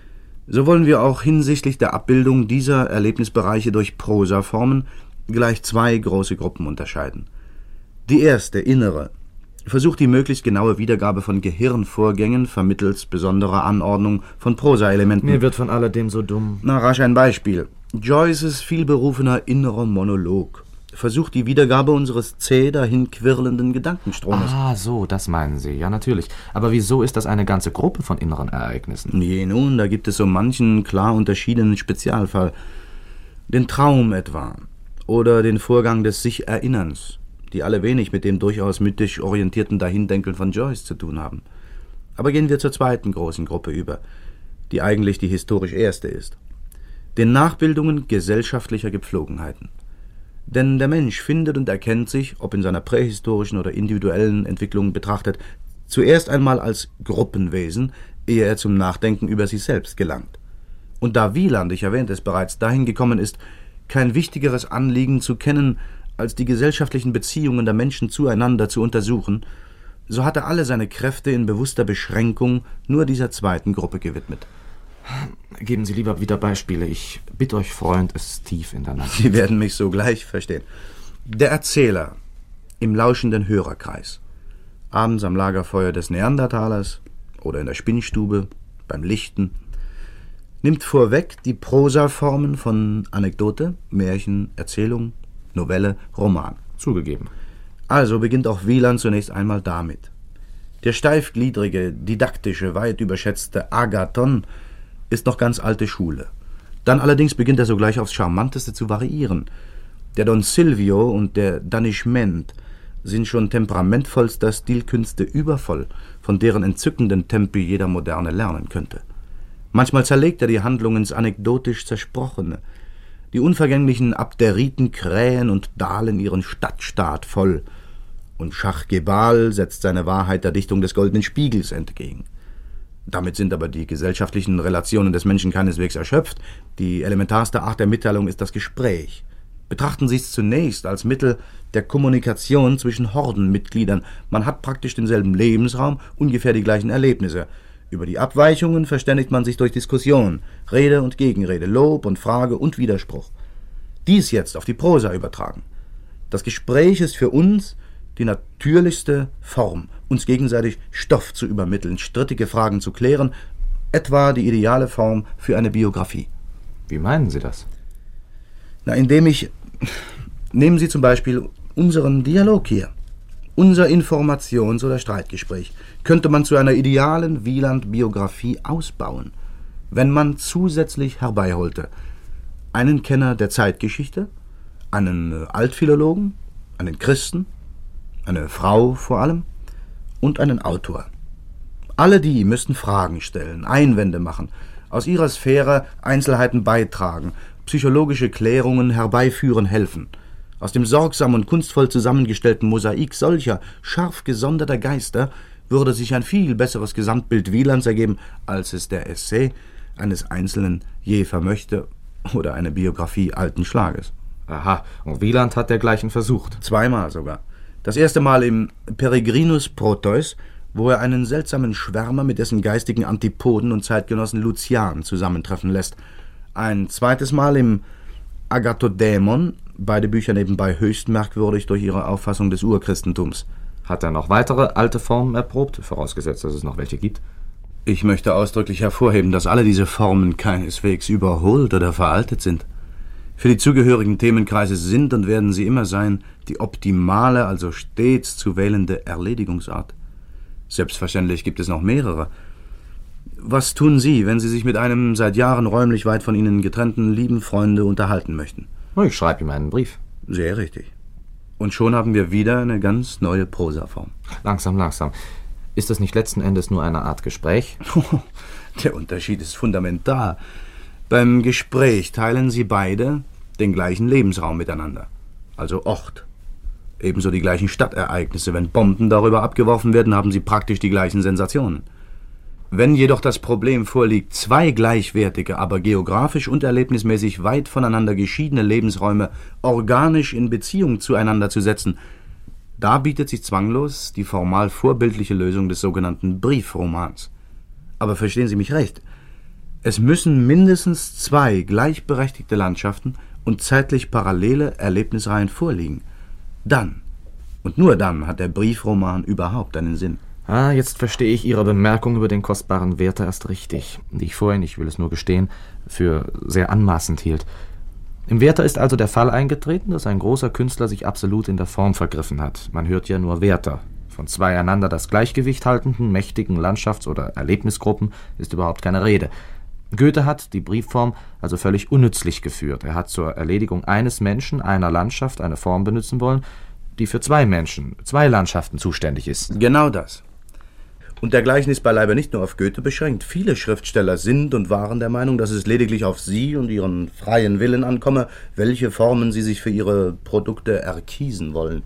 so wollen wir auch hinsichtlich der Abbildung dieser Erlebnisbereiche durch Prosaformen gleich zwei große Gruppen unterscheiden. Die erste, innere, versucht die möglichst genaue Wiedergabe von Gehirnvorgängen vermittels besonderer Anordnung von Prosaelementen. Mir wird von alledem so dumm. Na, rasch ein Beispiel. Joyces vielberufener innerer Monolog versucht die Wiedergabe unseres zäh dahin quirlenden Gedankenstromes. Ah, so, das meinen Sie. Ja, natürlich. Aber wieso ist das eine ganze Gruppe von inneren Ereignissen? Je nun, da gibt es so manchen klar unterschiedenen Spezialfall. Den Traum etwa. Oder den Vorgang des Sich-Erinnerns, die alle wenig mit dem durchaus mythisch orientierten Dahindenkeln von Joyce zu tun haben. Aber gehen wir zur zweiten großen Gruppe über, die eigentlich die historisch erste ist. Den Nachbildungen gesellschaftlicher Gepflogenheiten. Denn der Mensch findet und erkennt sich, ob in seiner prähistorischen oder individuellen Entwicklung betrachtet, zuerst einmal als Gruppenwesen, ehe er zum Nachdenken über sich selbst gelangt. Und da Wieland, ich erwähnte es bereits, dahin gekommen ist, kein wichtigeres Anliegen zu kennen, als die gesellschaftlichen Beziehungen der Menschen zueinander zu untersuchen, so hat er alle seine Kräfte in bewusster Beschränkung nur dieser zweiten Gruppe gewidmet. Geben Sie lieber wieder Beispiele. Ich bitte euch, Freund, es ist tief in der Nacht. Sie werden mich sogleich verstehen. Der Erzähler im lauschenden Hörerkreis, abends am Lagerfeuer des Neandertalers oder in der Spinnstube beim Lichten, nimmt vorweg die Prosaformen von Anekdote, Märchen, Erzählung, Novelle, Roman. Zugegeben. Also beginnt auch Wieland zunächst einmal damit. Der steifgliedrige, didaktische, weit überschätzte Agathon ist noch ganz alte Schule. Dann allerdings beginnt er sogleich aufs Charmanteste zu variieren. Der Don Silvio und der Danishment sind schon temperamentvollster Stilkünste übervoll, von deren entzückenden Tempi jeder Moderne lernen könnte. Manchmal zerlegt er die Handlung ins anekdotisch Zersprochene. Die unvergänglichen Abderiten krähen und dahlen ihren Stadtstaat voll. Und Schach Gebal setzt seine Wahrheit der Dichtung des Goldenen Spiegels entgegen. Damit sind aber die gesellschaftlichen Relationen des Menschen keineswegs erschöpft. Die elementarste Art der Mitteilung ist das Gespräch. Betrachten Sie es zunächst als Mittel der Kommunikation zwischen Hordenmitgliedern. Man hat praktisch denselben Lebensraum, ungefähr die gleichen Erlebnisse. Über die Abweichungen verständigt man sich durch Diskussion, Rede und Gegenrede, Lob und Frage und Widerspruch. Dies jetzt auf die Prosa übertragen. Das Gespräch ist für uns die natürlichste Form, uns gegenseitig Stoff zu übermitteln, strittige Fragen zu klären, etwa die ideale Form für eine Biografie. Wie meinen Sie das? Na, indem ich... Nehmen Sie zum Beispiel unseren Dialog hier. Unser Informations- oder Streitgespräch könnte man zu einer idealen Wieland-Biografie ausbauen, wenn man zusätzlich herbeiholte einen Kenner der Zeitgeschichte, einen Altphilologen, einen Christen, eine Frau vor allem und einen Autor. Alle die müssten Fragen stellen, Einwände machen, aus ihrer Sphäre Einzelheiten beitragen, psychologische Klärungen herbeiführen helfen. Aus dem sorgsam und kunstvoll zusammengestellten Mosaik solcher scharf gesonderter Geister würde sich ein viel besseres Gesamtbild Wielands ergeben, als es der Essay eines Einzelnen je vermöchte oder eine Biografie alten Schlages. Aha, und Wieland hat dergleichen versucht. Zweimal sogar. Das erste Mal im Peregrinus Proteus, wo er einen seltsamen Schwärmer mit dessen geistigen Antipoden und Zeitgenossen Lucian zusammentreffen lässt. Ein zweites Mal im Agathodämon, beide Bücher nebenbei höchst merkwürdig durch ihre Auffassung des Urchristentums. Hat er noch weitere alte Formen erprobt, vorausgesetzt, dass es noch welche gibt? Ich möchte ausdrücklich hervorheben, dass alle diese Formen keineswegs überholt oder veraltet sind. Für die zugehörigen Themenkreise sind und werden sie immer sein die optimale, also stets zu wählende Erledigungsart. Selbstverständlich gibt es noch mehrere. Was tun Sie, wenn Sie sich mit einem seit Jahren räumlich weit von Ihnen getrennten lieben Freunde unterhalten möchten? Ich schreibe ihm einen Brief. Sehr richtig. Und schon haben wir wieder eine ganz neue Prosaform. Langsam, langsam. Ist das nicht letzten Endes nur eine Art Gespräch? Der Unterschied ist fundamental. Beim Gespräch teilen Sie beide den gleichen Lebensraum miteinander, also Ort. Ebenso die gleichen Stadtereignisse. Wenn Bomben darüber abgeworfen werden, haben Sie praktisch die gleichen Sensationen. Wenn jedoch das Problem vorliegt, zwei gleichwertige, aber geografisch und erlebnismäßig weit voneinander geschiedene Lebensräume organisch in Beziehung zueinander zu setzen, da bietet sich zwanglos die formal vorbildliche Lösung des sogenannten Briefromans. Aber verstehen Sie mich recht, es müssen mindestens zwei gleichberechtigte Landschaften und zeitlich parallele Erlebnisreihen vorliegen. Dann, und nur dann, hat der Briefroman überhaupt einen Sinn. Ah, jetzt verstehe ich Ihre Bemerkung über den kostbaren Werther erst richtig, die ich vorhin, ich will es nur gestehen, für sehr anmaßend hielt. Im Werther ist also der Fall eingetreten, dass ein großer Künstler sich absolut in der Form vergriffen hat. Man hört ja nur Werther. Von zwei einander das Gleichgewicht haltenden, mächtigen Landschafts- oder Erlebnisgruppen ist überhaupt keine Rede. Goethe hat die Briefform also völlig unnützlich geführt. Er hat zur Erledigung eines Menschen, einer Landschaft, eine Form benutzen wollen, die für zwei Menschen, zwei Landschaften zuständig ist. Genau das. Und dergleichen ist beileibe nicht nur auf Goethe beschränkt. Viele Schriftsteller sind und waren der Meinung, dass es lediglich auf sie und ihren freien Willen ankomme, welche Formen sie sich für ihre Produkte erkiesen wollen.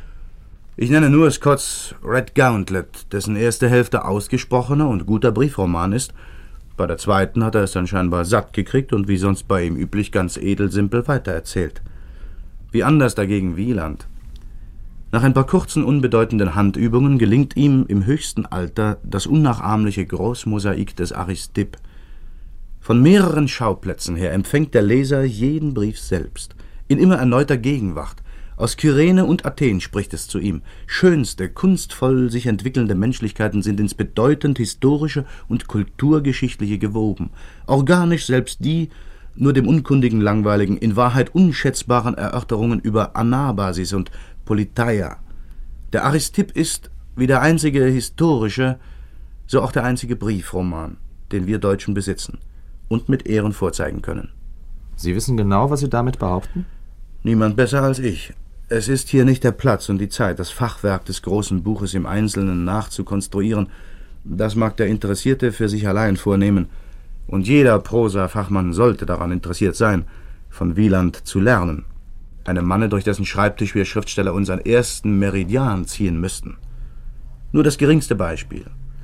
Ich nenne nur Scotts Red Gauntlet, dessen erste Hälfte ausgesprochener und guter Briefroman ist. Bei der zweiten hat er es dann scheinbar satt gekriegt und wie sonst bei ihm üblich ganz edelsimpel weitererzählt. Wie anders dagegen Wieland. Nach ein paar kurzen, unbedeutenden Handübungen gelingt ihm im höchsten Alter das unnachahmliche Großmosaik des Aristipp. Von mehreren Schauplätzen her empfängt der Leser jeden Brief selbst, in immer erneuter Gegenwart. Aus Kyrene und Athen spricht es zu ihm. Schönste, kunstvoll sich entwickelnde Menschlichkeiten sind ins bedeutend historische und kulturgeschichtliche gewoben. Organisch selbst die, nur dem unkundigen Langweiligen, in Wahrheit unschätzbaren Erörterungen über Anabasis und Politeia. Der Aristipp ist, wie der einzige historische, so auch der einzige Briefroman, den wir Deutschen besitzen und mit Ehren vorzeigen können. Sie wissen genau, was Sie damit behaupten? Niemand besser als ich. Es ist hier nicht der Platz und die Zeit, das Fachwerk des großen Buches im Einzelnen nachzukonstruieren. Das mag der Interessierte für sich allein vornehmen. Und jeder Prosa-Fachmann sollte daran interessiert sein, von Wieland zu lernen. Einem Manne, durch dessen Schreibtisch wir Schriftsteller unseren ersten Meridian ziehen müssten. Nur das geringste Beispiel.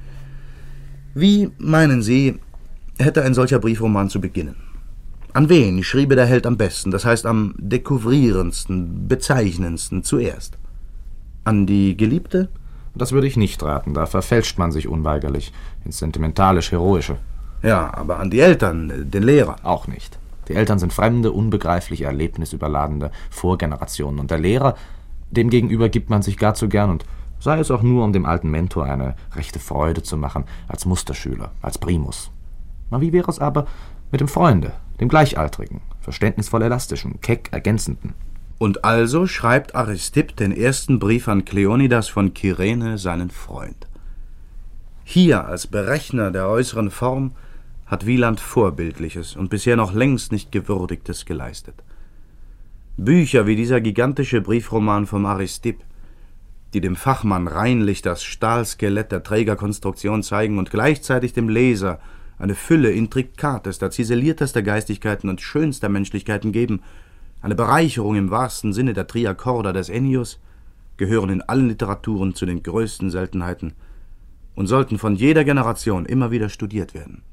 Wie, meinen Sie, hätte ein solcher Briefroman zu beginnen? An wen schriebe der Held am besten, das heißt am dekouvrierendsten, bezeichnendsten zuerst? An die Geliebte? Das würde ich nicht raten, da verfälscht man sich unweigerlich ins sentimentalisch-heroische. Ja, aber an die Eltern, den Lehrer? Auch nicht. Die Eltern sind fremde, unbegreifliche, erlebnisüberladende Vorgenerationen. Und der Lehrer, dem gegenüber gibt man sich gar zu gern und sei es auch nur, um dem alten Mentor eine rechte Freude zu machen, als Musterschüler, als Primus. Na, wie wäre es aber mit dem Freunde, dem Gleichaltrigen, verständnisvoll elastischen, keck ergänzenden? Und also schreibt Aristipp den ersten Brief an Kleonidas von Kyrene, seinen Freund. Hier als Berechner der äußeren Form hat Wieland Vorbildliches und bisher noch längst nicht Gewürdigtes geleistet. Bücher wie dieser gigantische Briefroman vom Aristipp, die dem Fachmann reinlich das Stahlskelett der Trägerkonstruktion zeigen und gleichzeitig dem Leser eine Fülle intrikatester, ziseliertester Geistigkeiten und schönster Menschlichkeiten geben, eine Bereicherung im wahrsten Sinne der Triakorda des Ennius, gehören in allen Literaturen zu den größten Seltenheiten und sollten von jeder Generation immer wieder studiert werden.